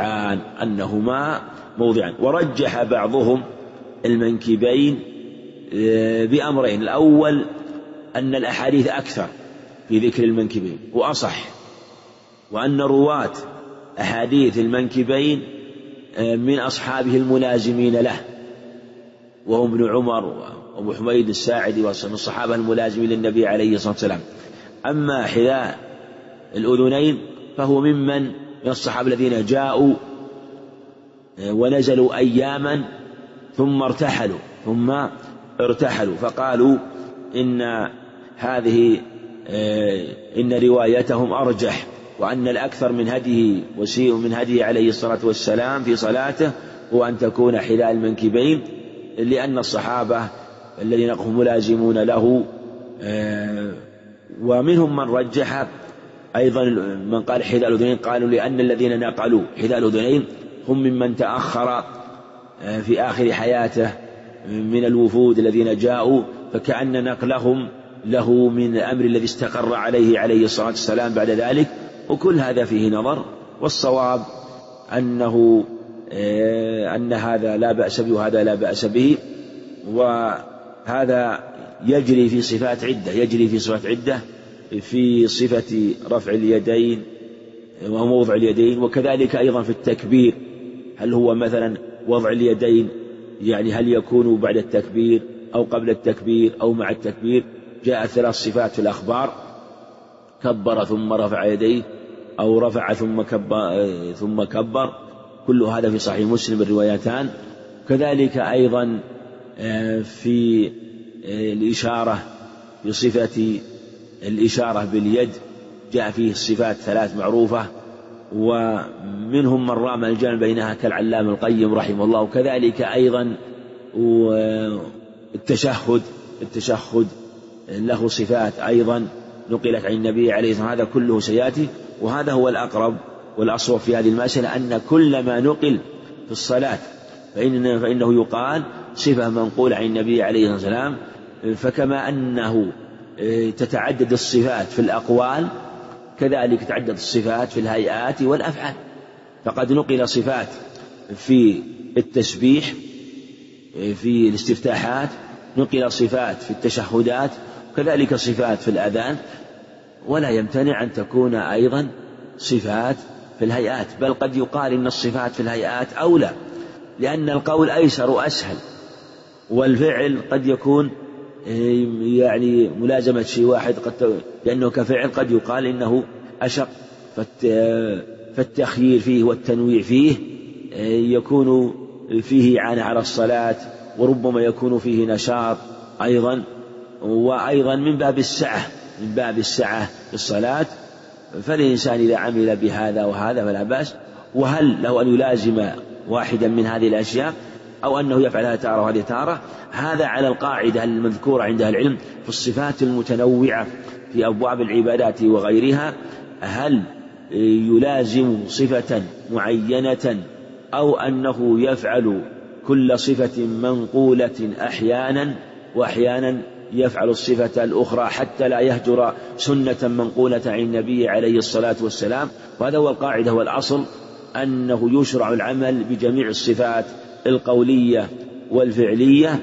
موضعان. ورجح بعضهم المنكبين بأمرين: الأول أن الأحاديث أكثر في ذكر المنكبين وأصح، وأن رواة أحاديث المنكبين من أصحابه الملازمين له، وهم ابن عمر وأبو حميد الساعدي من الصحابة الملازمين للنبي عليه الصلاة والسلام. أما حذاء الأذنين فهو من الصحابة الذين جاءوا ونزلوا أياما ثم ارتحلوا فقالوا إن روايتهم أرجح، وأن الأكثر من هديه وسيء من هديه عليه الصلاة والسلام في صلاته هو أن تكون حذاء المنكبين، لأن الصحابة الذين هم ملازمون له. ومنهم من رجح أيضا من قال حذاء الأذنين، قالوا لأن الذين نقلوا حذاء الأذنين هم ممن تأخر في آخر حياته من الوفود الذين جاءوا، فكأن نقلهم له من الأمر الذي استقر عليه الصلاة والسلام بعد ذلك. وكل هذا فيه نظر، والصواب أن هذا لا بأس به وهذا لا بأس به. وهذا يجري في صفات عدة، في صفة رفع اليدين وموضع اليدين، وكذلك أيضا في التكبير، هل هو مثلا وضع اليدين يعني هل يكون بعد التكبير أو قبل التكبير أو مع التكبير؟ جاءت 3 صفات في الأخبار: كبر ثم رفع يديه، أو رفع ثم كبر. كل هذا في صحيح مسلم الروايتان. كذلك أيضا في الإشارة، في صفة الإشارة باليد جاء فيه الصفات 3 معروفة: ومنهم من رام الجمع بينها كالعلامة القيم رحمه الله. وكذلك أيضا التشهد له صفات أيضا نقلت عن النبي عليه الصلاة والسلام، هذا كله سيأتي. وهذا هو الأقرب والأصوب في هذه المسألة، أن كل ما نقل في الصلاة فإنه يقال صفة منقولة عن النبي عليه الصلاة والسلام. فكما أنه تتعدد الصفات في الأقوال، كذلك تتعدد الصفات في الهيئات والأفعال. فقد نقل صفات في التسبيح في الاستفتاحات، نقل صفات في التشهدات، كذلك صفات في الأذان، ولا يمتنع أن تكون أيضا صفات في الهيئات. بل قد يقال إن الصفات في الهيئات أولى، لأن القول أيسر وأسهل، والفعل قد يكون يعني ملازمة شيء واحد، لأنه كفعل قد يقال إنه أشق. فالتخيير فيه والتنويع فيه يكون فيه إعانة على الصلاة، وربما يكون فيه نشاط أيضا، وأيضا من باب السعة في الصلاة. فالإنسان إذا عمل بهذا وهذا فلا بأس. وهل له أن يلازم واحدا من هذه الأشياء أو أنه يفعلها تارة وهذه تارة؟ هذا على القاعدة المذكورة عند أهل العلم في الصفات المتنوعة في أبواب العبادات وغيرها، هل يلازم صفة معينة أو أنه يفعل كل صفة منقولة أحيانا، وأحيانا يفعل الصفة الأخرى حتى لا يهجر سنة منقولة عن النبي عليه الصلاة والسلام. وهذا هو القاعدة والأصل، أنه يشرع العمل بجميع الصفات القولية والفعلية،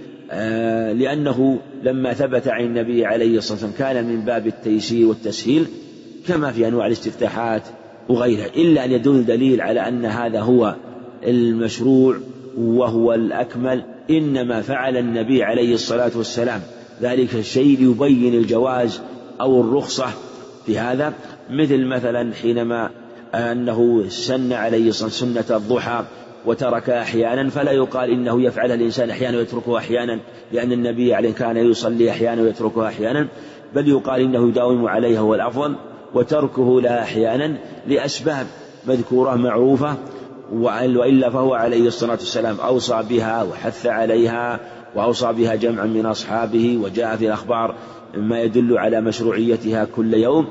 لأنه لما ثبت عن النبي عليه الصلاة والسلام كان من باب التيسير والتسهيل، كما في أنواع الاستفتاحات وغيرها، إلا أن يدل دليل على أن هذا هو المشروع وهو الأكمل. إنما فعل النبي عليه الصلاة والسلام ذلك الشيء ليبين الجواز أو الرخصة في هذا، مثلا حينما أنه سن عليه سنة الضحى وترك أحيانا، فلا يقال إنه يفعلها الإنسان أحيانا ويتركها أحيانا لأن النبي عليه كان يصلي أحيانا ويتركها أحيانا، بل يقال إنه يداوم عليها هو الأفضل، وتركه لها أحيانا لأسباب مذكورة معروفة. وإلا فهو عليه الصلاة والسلام أوصى بها وحث عليها، وأوصى بها جمعا من أصحابه، وجاء في الأخبار ما يدل على مشروعيتها كل يوم.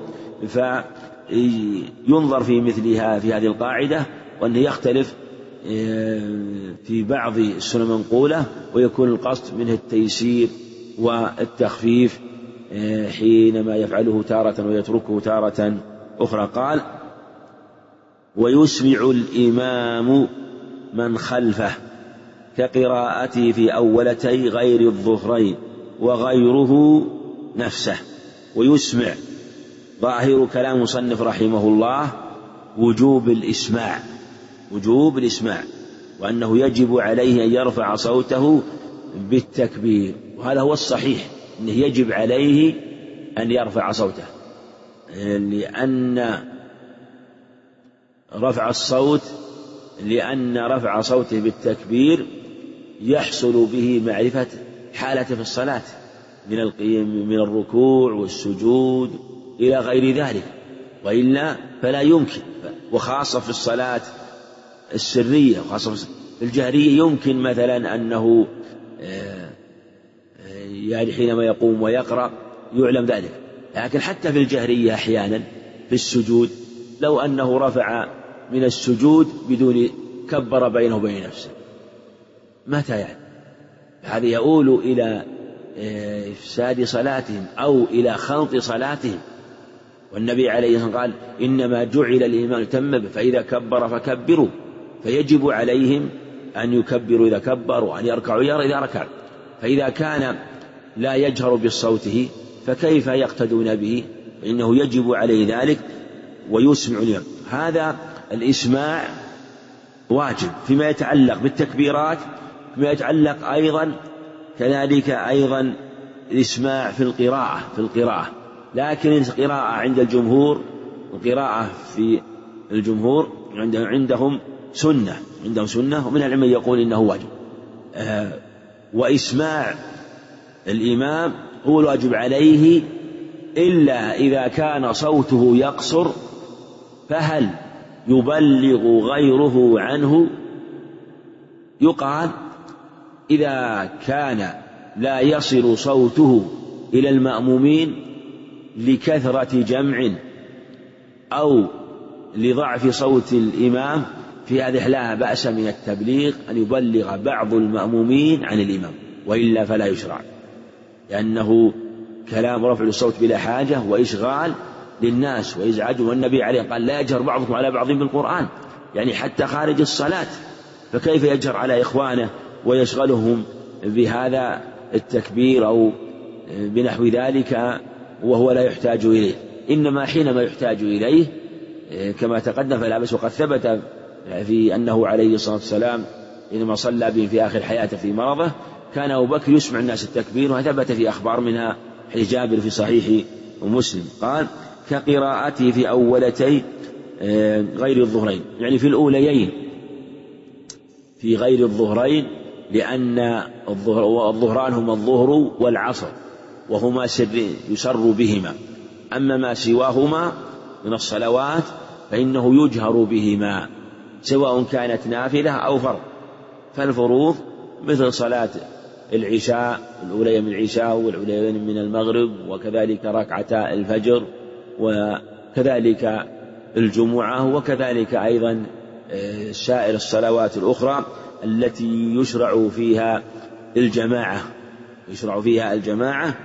فينظر في مثلها في هذه القاعدة، وأنه يختلف في بعض السنن المنقولة ويكون القصد منه التيسير والتخفيف حينما يفعله تارة ويتركه تارة أخرى. قال: ويسمع الإمام من خلفه كقراءته في أولتي غير الظهرين وغيره نفسه. ويسمع ظاهر كلام مصنف رحمه الله وجوب الإسماع، وأنه يجب عليه أن يرفع صوته بالتكبير، وهذا هو الصحيح، أنه يجب عليه أن يرفع صوته، لأن رفع صوته بالتكبير يحصل به معرفة حالته في الصلاة من الركوع والسجود إلى غير ذلك، وإلا فلا يمكن. وخاصة في الصلاة السرية وخاصة في الجهرية يمكن مثلا أنه يعني حينما يقوم ويقرأ يعلم ذلك، لكن حتى في الجهرية أحيانا في السجود لو أنه رفع من السجود بدون كبر بينه وبين نفسه متى يعني؟ هذا يؤول إلى إفساد صلاتهم أو إلى خلط صلاتهم. والنبي عليه الصلاة والسلام قال: إنما جعل الإمام يتم به، فإذا كبر فكبروا، فيجب عليهم أن يكبروا إذا كبروا وأن يركعوا إذا ركعوا. فإذا كان لا يجهر بصوته فكيف يقتدون به؟ فإنه يجب عليه ذلك ويسمع الإمام. هذا الإسماع واجب فيما يتعلق بالتكبيرات، فيما يتعلق أيضا كذلك أيضا الإسماع في القراءة. لكن القراءة عند الجمهور، القراءة في الجمهور عندهم سنة، ومن العلم يقول إنه واجب. وإسماع الإمام هو الواجب عليه، إلا إذا كان صوته يقصر، فهل يبلغ غيره عنه، يقال إذا كان لا يصل صوته إلى المأمومين لكثرة جمع أو لضعف صوت الإمام، في هذه لا بأس من التبليغ أن يبلغ بعض المأمومين عن الإمام، وإلا فلا يشرع، لأنه كلام رفع الصوت بلا حاجة وإشغال للناس وإزعاجهم. والنبي عليه قال لا يجهر بعضكم على بعض بالقرآن، يعني حتى خارج الصلاة، فكيف يجهر على إخوانه ويشغلهم بهذا التكبير أو بنحو ذلك وهو لا يحتاج إليه؟ إنما حينما يحتاج إليه كما تقدم فلا بأس. وقد ثبت في أنه عليه الصلاة والسلام إنما صلى بهم في آخر حياته في مرضه كان أبو بكر يسمع الناس التكبير، وثبت في أخبار منها حديث جابر في صحيح مسلم قال كقراءته في أولتي غير الظهرين، يعني في الأوليين في غير الظهرين، لأن الظهران هما الظهر والعصر وهما يسر بهما، أما ما سواهما من الصلوات فإنه يجهر بهما سواء كانت نافلة أو فرض. فالفروض مثل صلاة العشاء، الأوليين من العشاء والأوليين من المغرب، وكذلك ركعتا الفجر، وكذلك الجمعة، وكذلك أيضا سائر الصلوات الأخرى التي يشرع فيها الجماعة.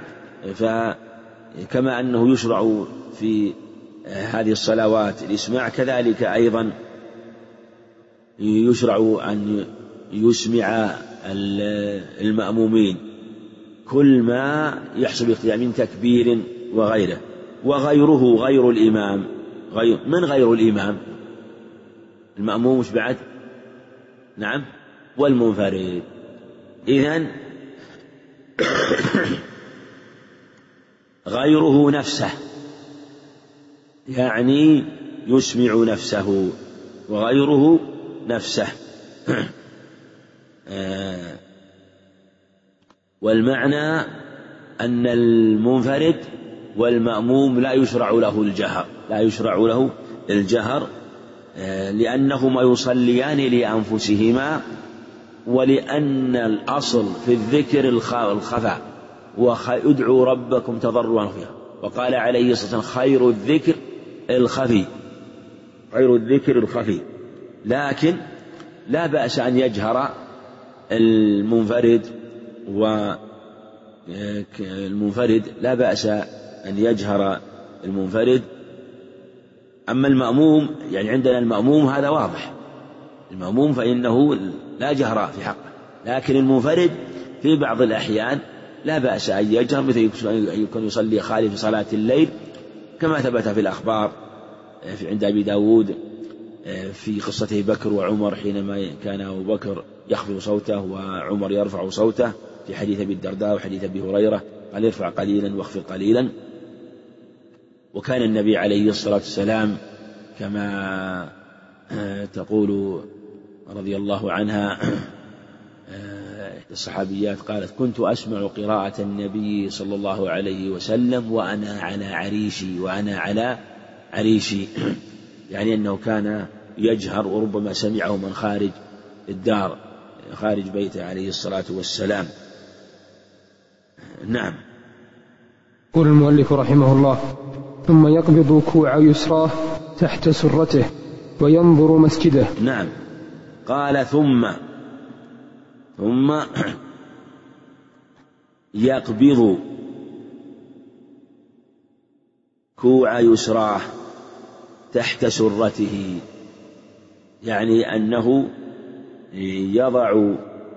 فكما أنه يشرع في هذه الصلوات الإسماع، كذلك أيضا يشرع أن يسمع المأمومين كل ما يحصل باقتداء من تكبير وغيره. وغيره غير الإمام، من غير الإمام المأموم مش بعد؟ نعم، والمنفرد. إذن غيره نفسه يعني يسمع نفسه، وغيره نفسه. والمعنى أن المنفرد والمأموم لا يشرع له الجهر لأنهما يصليان لأنفسهما، ولأن الأصل في الذكر الخفاء، وادعوا ربكم تضرعا فيها. وقال عليه الصلاة والسلام خير الذكر الخفي. لكن لا بأس أن يجهر المنفرد، لا بأس أن يجهر المنفرد. أما المأموم، يعني عندنا المأموم هذا واضح، المأموم فإنه لا جهر في حقه، لكن المنفرد في بعض الأحيان لا بأس أن يجهر، مثل أن يكون يصلي خالي في صلاة الليل كما ثبت في الأخبار عند أبي داود في قصة بكر وعمر، حينما كان أبو بكر يخفض صوته وعمر يرفع صوته، في حديث أبي الدرداء وحديث أبي هريرة قال ارفع قليلا واخفض قليلا. وكان النبي عليه الصلاة والسلام كما تقول رضي الله عنها الصحابيات قالت كنت أسمع قراءة النبي صلى الله عليه وسلم وأنا على عريشي يعني أنه كان يجهر، وربما سمعه من خارج الدار خارج بيته عليه الصلاة والسلام. نعم. يقول المؤلف رحمه الله ثم يقبض كوع يسراه تحت سرته وينظر مسجده. نعم. قال ثم يقبض كوع يسراه تحت سرته، يعني أنه يضع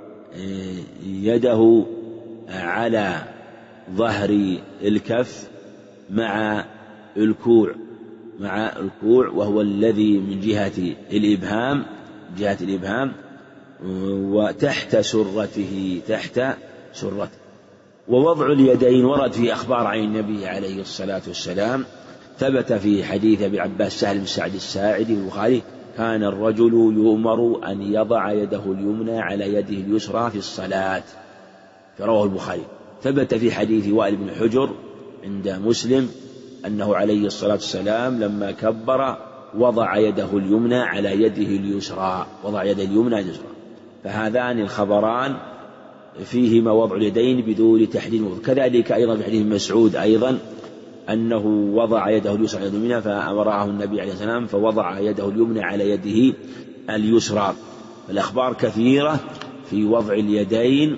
يده على ظهر الكف مع الكوع وهو الذي من جهة الإبهام وتحت سرته ووضع اليدين ورد في أخبار عن النبي عليه الصلاة والسلام، ثبت في حديث أبي عباس سهل بن سعد الساعدي في البخاري كان الرجل يؤمر أن يضع يده اليمنى على يده اليسرى في الصلاة، فرواه البخاري. ثبت في حديث وائل بن حجر عند مسلم أنه عليه الصلاة والسلام لما كبر وضع يده اليمنى على يده اليسرى، وضع يده اليمنى على اليسرى. فهذان الخبران فيهما وضع اليدين بدون تحديد. كذلك أيضا في حديث مسعود أيضا أنه وضع يده اليسرى على يده اليمنى، فأمره النبي عليه الصلاة والسلام فوضع يده اليمنى على يده اليسرى. الأخبار كثيرة في وضع اليدين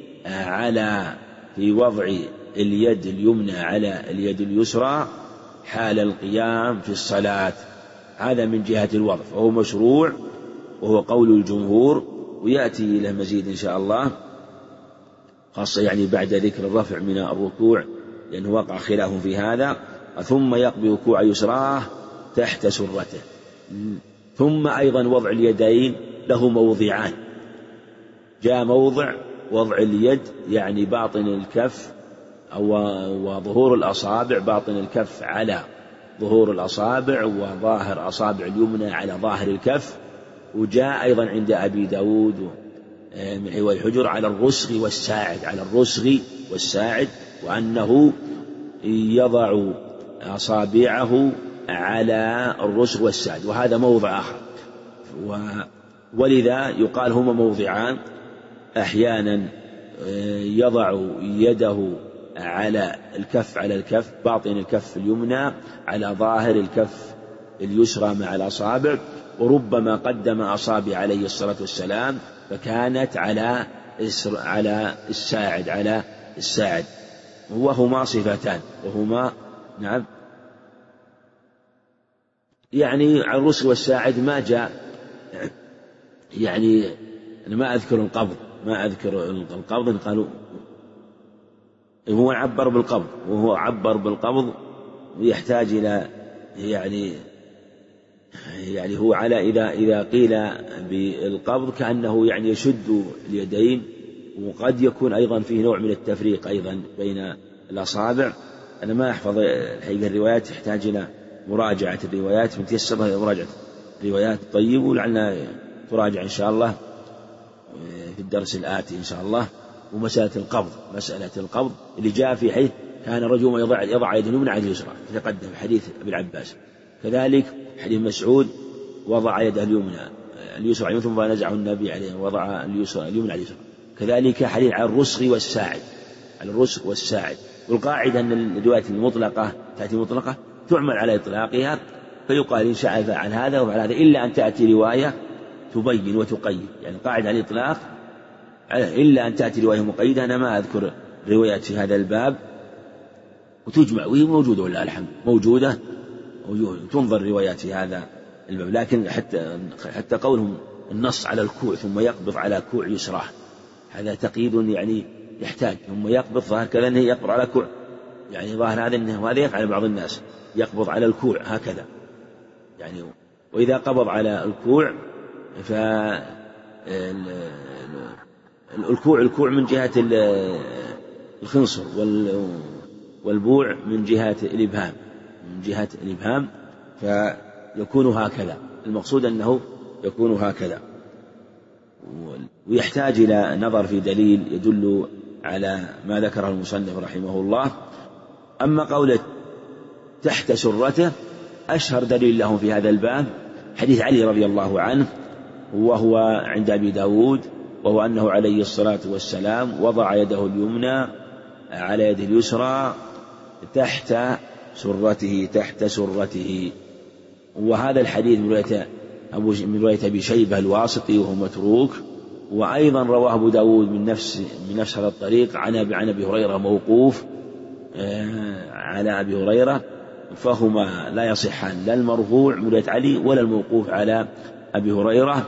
في وضع اليد اليمنى على اليد اليسرى حال القيام في الصلاة. هذا من جهة الوضع، فهو مشروع وهو قول الجمهور، ويأتي له مزيد إن شاء الله، خاصة يعني بعد ذكر الرفع من الركوع، لأنه وقع خلاف في هذا. ثم يقبل ركوع يسراه تحت سرته. ثم أيضا وضع اليدين له موضعان. جاء موضع وضع اليد يعني باطن الكف وظهور الأصابع، باطن الكف على ظهور الأصابع، وظاهر أصابع اليمنى على ظاهر الكف. وجاء أيضا عند أبي داود والحجر على الرسغ والساعد، على الرسغ والساعد، وأنه يضع أصابعه على الرسغ والساعد، وهذا موضع آخر. ولذا يقال هما موضعان. أحيانا يضع يده على الكف، على الكف باطن الكف اليمنى على ظاهر الكف اليسرى مع الأصابع، وربما قدم أصابع عليه الصلاة والسلام فكانت على الساعد، وهما صفتان، وهما نعم يعني على الرسغ والساعد ما جاء، يعني أنا ما أذكر القبض قالوا هو عبر بالقبض، وهو عبر بالقبض ويحتاج إلى يعني هو على إذا قيل بالقبض كأنه يعني يشد اليدين، وقد يكون أيضا فيه نوع من التفريق أيضا بين الأصابع. أنا ما أحفظ حقيقة الروايات، يحتاج إلى مراجعة الروايات، من تيسر مراجعة الروايات طيب، ولعلنا تراجع إن شاء الله في الدرس الآتي إن شاء الله. ومسألة القبض اللي جاء في حيث كان رجل يضع يده اليمنى على اليسرى، تقدم حديث أبي العباس. كذلك حديث مسعود وضع يده اليسرى على ثم نزعه النبي عليه وضع اليمنى على اليسرى. كذلك حديث على الرسغ والساعد. والقاعدة أن الروايات المطلقة تأتي مطلقة تعمل على إطلاقها، فيقال إن شاء فعل هذا وفعل هذا، إلا أن تأتي رواية تبين وتقيد، يعني قاعدة على الإطلاق إلا أن تأتي رواية مقيدة. أنا ما أذكر روايات في هذا الباب، وتجمع وهي موجودة ولا الحمد موجودة تنظر روايات في هذا الباب. لكن حتى قولهم النص على الكوع ثم يقبض على كوع يسراه، هذا تقييد يعني يحتاج. ثم يقبض ظاهر كذا أنه يقبض على كوع، يعني ظاهر هذا أنه هذا يفعل بعض الناس يقبض على الكوع هكذا يعني. وإذا قبض على الكوع الكوع من جهة الخنصر، والبوع من جهة الإبهام، فيكون هكذا. المقصود أنه يكون هكذا، ويحتاج إلى نظر في دليل يدل على ما ذكره المصنف رحمه الله. أما قوله تحت سرته، أشهر دليل لهم في هذا الباب حديث علي رضي الله عنه، وهو عند أبي داود، وهو أنه عليه الصلاة والسلام وضع يده اليمنى على يده اليسرى تحت سرته. وهذا الحديث من رواية أبي شيبة الواسطي وهو متروك. وأيضا رواه أبو داود من نفس هذا الطريق عن أبي هريرة موقوف على أبي هريرة، فهما لا يصحان، لا المرفوع من رواية علي ولا الموقوف على أبي هريرة.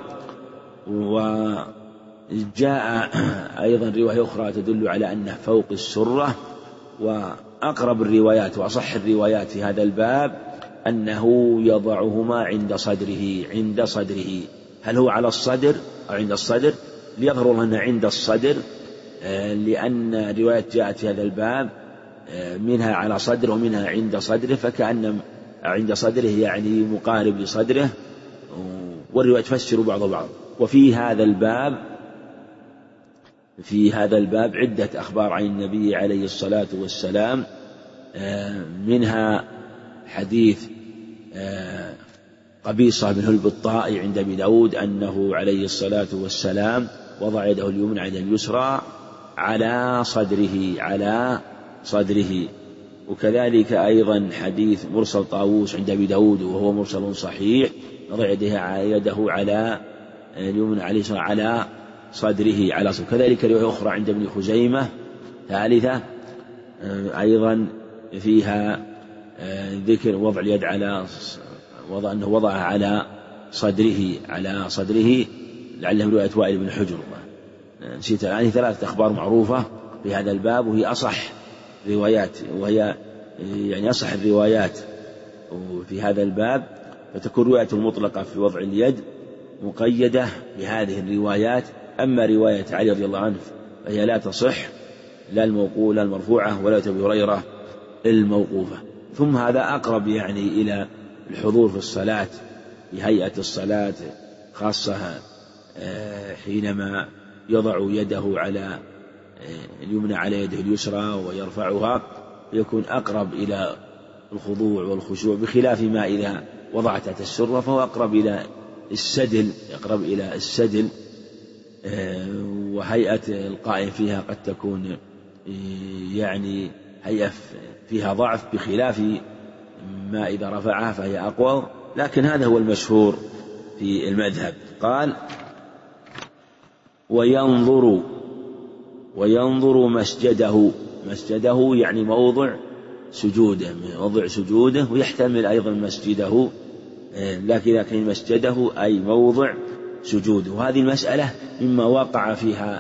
وجاء أيضا رواية أخرى تدل على أنه فوق السرة. وأقرب الروايات وأصح الروايات في هذا الباب أنه يضعهما عند صدره. هل هو على الصدر أو عند الصدر؟ ليظهر أنه عند الصدر، لأن روايات جاءت في هذا الباب منها على صدره ومنها عند صدره، فكأن عند صدره يعني مقارب لصدره، والرواية تفسر بعض. وفي هذا الباب عدة أخبار عن النبي عليه الصلاة والسلام، منها حديث قبيصة بن هلب الطائي عند أبي داود أنه عليه الصلاة والسلام وضع يده اليمنى عند اليسرى على صدره. وكذلك أيضا حديث مرسل طاووس عند أبي داود وهو مرسل صحيح، وضع يده على اليمنى على صدره كذلك رواية أخرى عند ابن خزيمة ثالثة أيضا فيها ذكر وضع اليد أنه وضعها على صدره لعله رواية وائل بن حجر. نسيت الآن. 3 أخبار معروفة في هذا الباب، وهي أصح الروايات في هذا الباب، فتكون رواية المطلقة في وضع اليد مقيدة بهذه الروايات. أما رواية علي رضي الله عنه فهي لا تصح، لا الموقولة المرفوعة ولا أبي هريرة الموقوفة. ثم هذا أقرب إلى الحضور في الصلاة بهيئة الصلاة، خاصة حينما يضع يده على اليمنى على يده اليسرى ويرفعها، يكون أقرب إلى الخضوع والخشوع، بخلاف ما إذا وضعت تحت السرة فهو أقرب إلى السدل. وهيئة القائم فيها قد تكون هيئة فيها ضعف، بخلاف ما إذا رفعها فهي أقوى، لكن هذا هو المشهور في المذهب. قال وينظر مسجده يعني موضع سجوده، ويحتمل أيضا مسجده، لكن إذا كان مسجده أي موضع سجوده. وهذه المسألة مما وقع فيها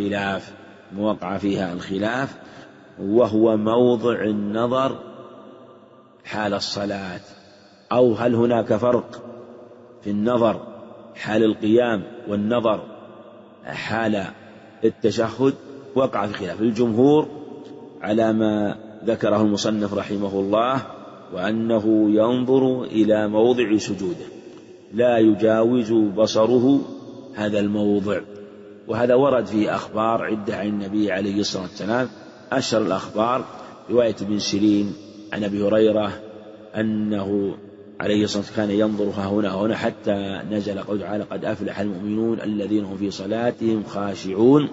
الخلاف، وهو موضع النظر حال الصلاة، أو هل هناك فرق في النظر حال القيام والنظر حال التشهد. وقع في خلاف الجمهور على ما ذكره المصنف رحمه الله، وأنه ينظر إلى موضع سجوده لا يجاوز بصره هذا الموضع. وهذا ورد فيه أخبار عدة عن النبي عليه الصلاة والسلام. أشهر الأخبار رواية ابن سيرين عن أبي هريرة أنه عليه الصلاة والسلام كان ينظر هنا حتى نزل قوله تعالى قد أفلح المؤمنون الذين هم في صلاتهم خاشعون،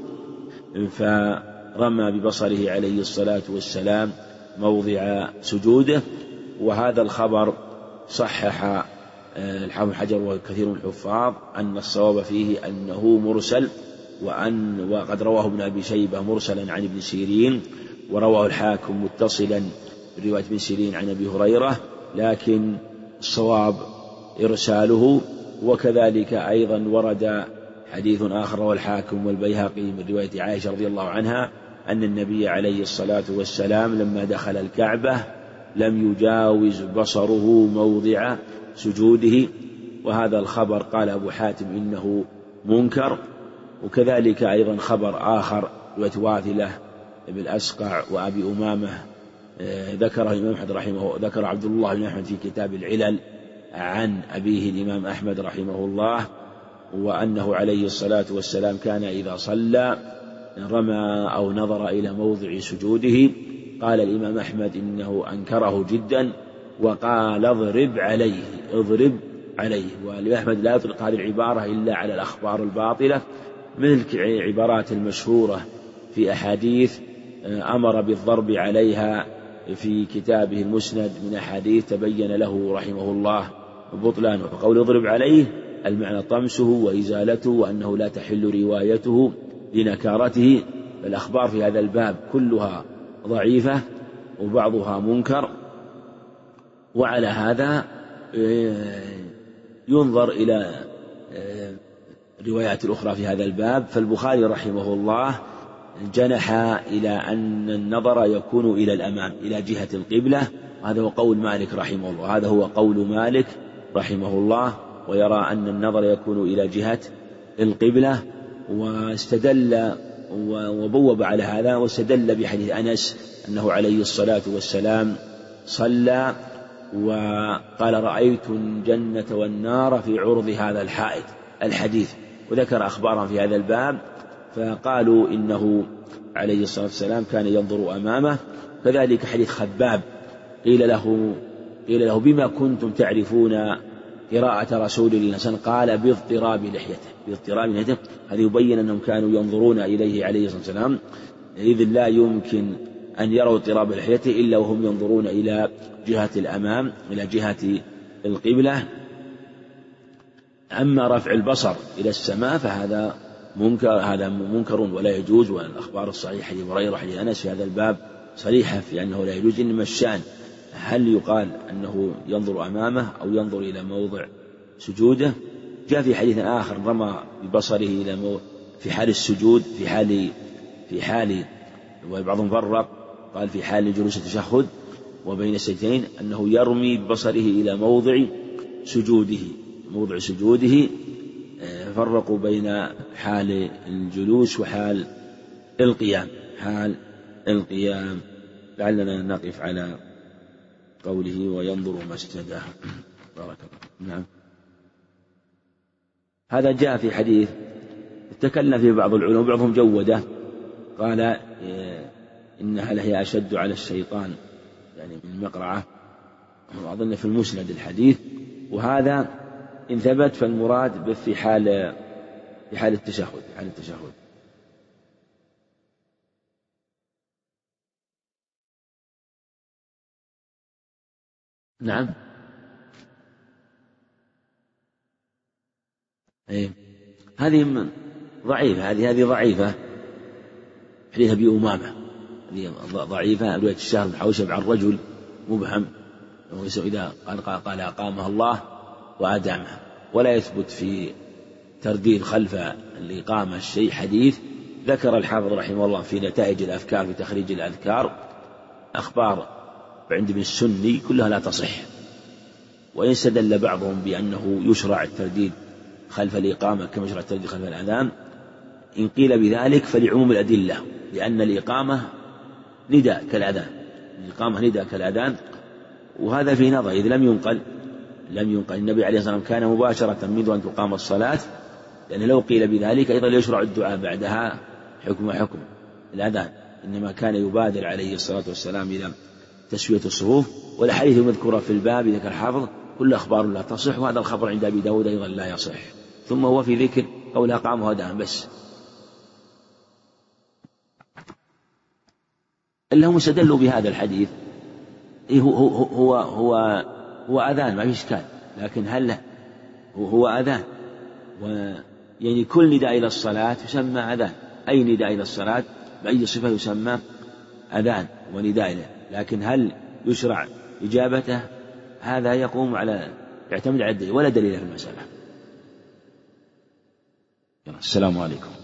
فرمى ببصره عليه الصلاة والسلام موضع سجوده. وهذا الخبر صحح الحافظ حجر وكثير من الحفاظ أن الصواب فيه أنه مرسل، وقد رواه ابن أبي شيبة مرسلا عن ابن سيرين، ورواه الحاكم متصلا برواية ابن سيرين عن أبي هريرة، لكن الصواب إرساله. وكذلك أيضا ورد حديث آخر رواه الحاكم والبيهقي من رواية عائشة رضي الله عنها أن النبي عليه الصلاة والسلام لما دخل الكعبة لم يجاوز بصره موضع سجوده. وهذا الخبر قال أبو حاتم إنه منكر. وكذلك أيضا خبر آخر رواية واثلة بن الأسقع وأبي أمامة ذكره الإمام أحمد ذكر عبد الله بن أحمد في كتاب العلل عن أبيه الإمام أحمد رحمه الله، وأنه عليه الصلاة والسلام كان إذا صلى رمى أو نظر إلى موضع سجوده. قال الإمام أحمد إنه أنكره جدا وقال اضرب عليه. والإمام أحمد لا يطلق هذه العبارة إلا على الأخبار الباطلة، مثل عبارات المشهورة في أحاديث أمر بالضرب عليها في كتابه المسند من أحاديث تبين له رحمه الله بطلانه. فقول اضرب عليه المعنى طمسه وإزالته، وأنه لا تحل روايته لنكارته. فالأخبار في هذا الباب كلها ضعيفة وبعضها منكر. وعلى هذا ينظر إلى روايات الأخرى في هذا الباب. فالبخاري رحمه الله جنح إلى أن النظر يكون إلى الأمام إلى جهة القبلة، هذا هو قول مالك رحمه الله، ويرى أن النظر يكون إلى جهة القبلة، واستدل وبوب على هذا، واستدل بحديث أنس أنه عليه الصلاة والسلام صلى وقال رأيت الجنة والنار في عرض هذا الحديث، وذكر أخبارا في هذا الباب. فقالوا إنه عليه الصلاة والسلام كان ينظر أمامه. كذلك حديث خباب قيل له بما كنتم تعرفون قراءة رسول الله صلى الله عليه وسلم قال باضطراب لحيته. هذا يبين أنهم كانوا ينظرون إليه عليه الصلاة والسلام، إذ لا يمكن أن يروا اضطراب لحيته إلا وهم ينظرون إلى جهة الأمام، إلى جهة القبلة. أما رفع البصر إلى السماء فهذا منكر ولا يجوز، والأخبار الصحيحة حديث هريرة وحديث أنس في هذا الباب صريحة في أنه لا يجوز، إنما الشأن هل يقال أنه ينظر أمامه أو ينظر إلى موضع سجوده. جاء في حديث آخر رمى ببصره إلى في حال السجود، في حال وبعضهم فرق قال في حال جلوس التشهد وبين السجدين أنه يرمي ببصره إلى موضع سجوده. فرقوا بين حال الجلوس وحال القيام. لعلنا نقف على قوله وينظر مسجده. بارك الله. نعم. هذا جاء في حديث تكلم فيه بعض العلماء، بعضهم جوده قال إنها لهي أشد على الشيطان، يعني من المقرعة، وأظن في المسند الحديث. وهذا إن ثبت فالمراد في حال التشهد. نعم. هذه ضعيفة، هذه ضعيفة. حديث أبي أمامة هذه ضعيفة. رواية الشهر بن حوشب عن رجل مبهم، إذا قال أقامها الله وأدامها، ولا يثبت في ترديد خلف الإقامة الشيء. حديث ذكر الحافظ رحمه الله في نتائج الأفكار في تخريج الأذكار أخبار عند ابن السني كلها لا تصح، وإن استدل بعضهم بأنه يشرع الترديد خلف الإقامة كما يشرع الترديد خلف الأذان، إن قيل بذلك فلعموم الأدلة، لأن الإقامة نداء كالأذان، وهذا في نظر إذ لم ينقل النبي عليه الصلاة والسلام كان مباشرة منذ أن تقام الصلاة، لأن لو قيل بذلك أيضا يشرع الدعاء بعدها حكم الأذان، إنما كان يبادر عليه الصلاة والسلام إلى تسوية الصفوف. والأحاديث المذكورة في الباب ذكر الحافظ كل أخبار لا تصح، وهذا الخبر عند أبي داود أيضا لا يصح. ثم هو في ذكر قولها قاموا هداهم بس، إلا هم استدلوا بهذا الحديث. هو أذان ما في إشكال، لكن هل هو أذان؟ يعني كل نداء إلى الصلاة يسمى أذان، أي نداء إلى الصلاة بأي صفة يسمى أذان ونداء إليه، لكن هل يشرع إجابته؟ هذا يعتمد على الدليل، ولا دليل في المسألة. السلام عليكم.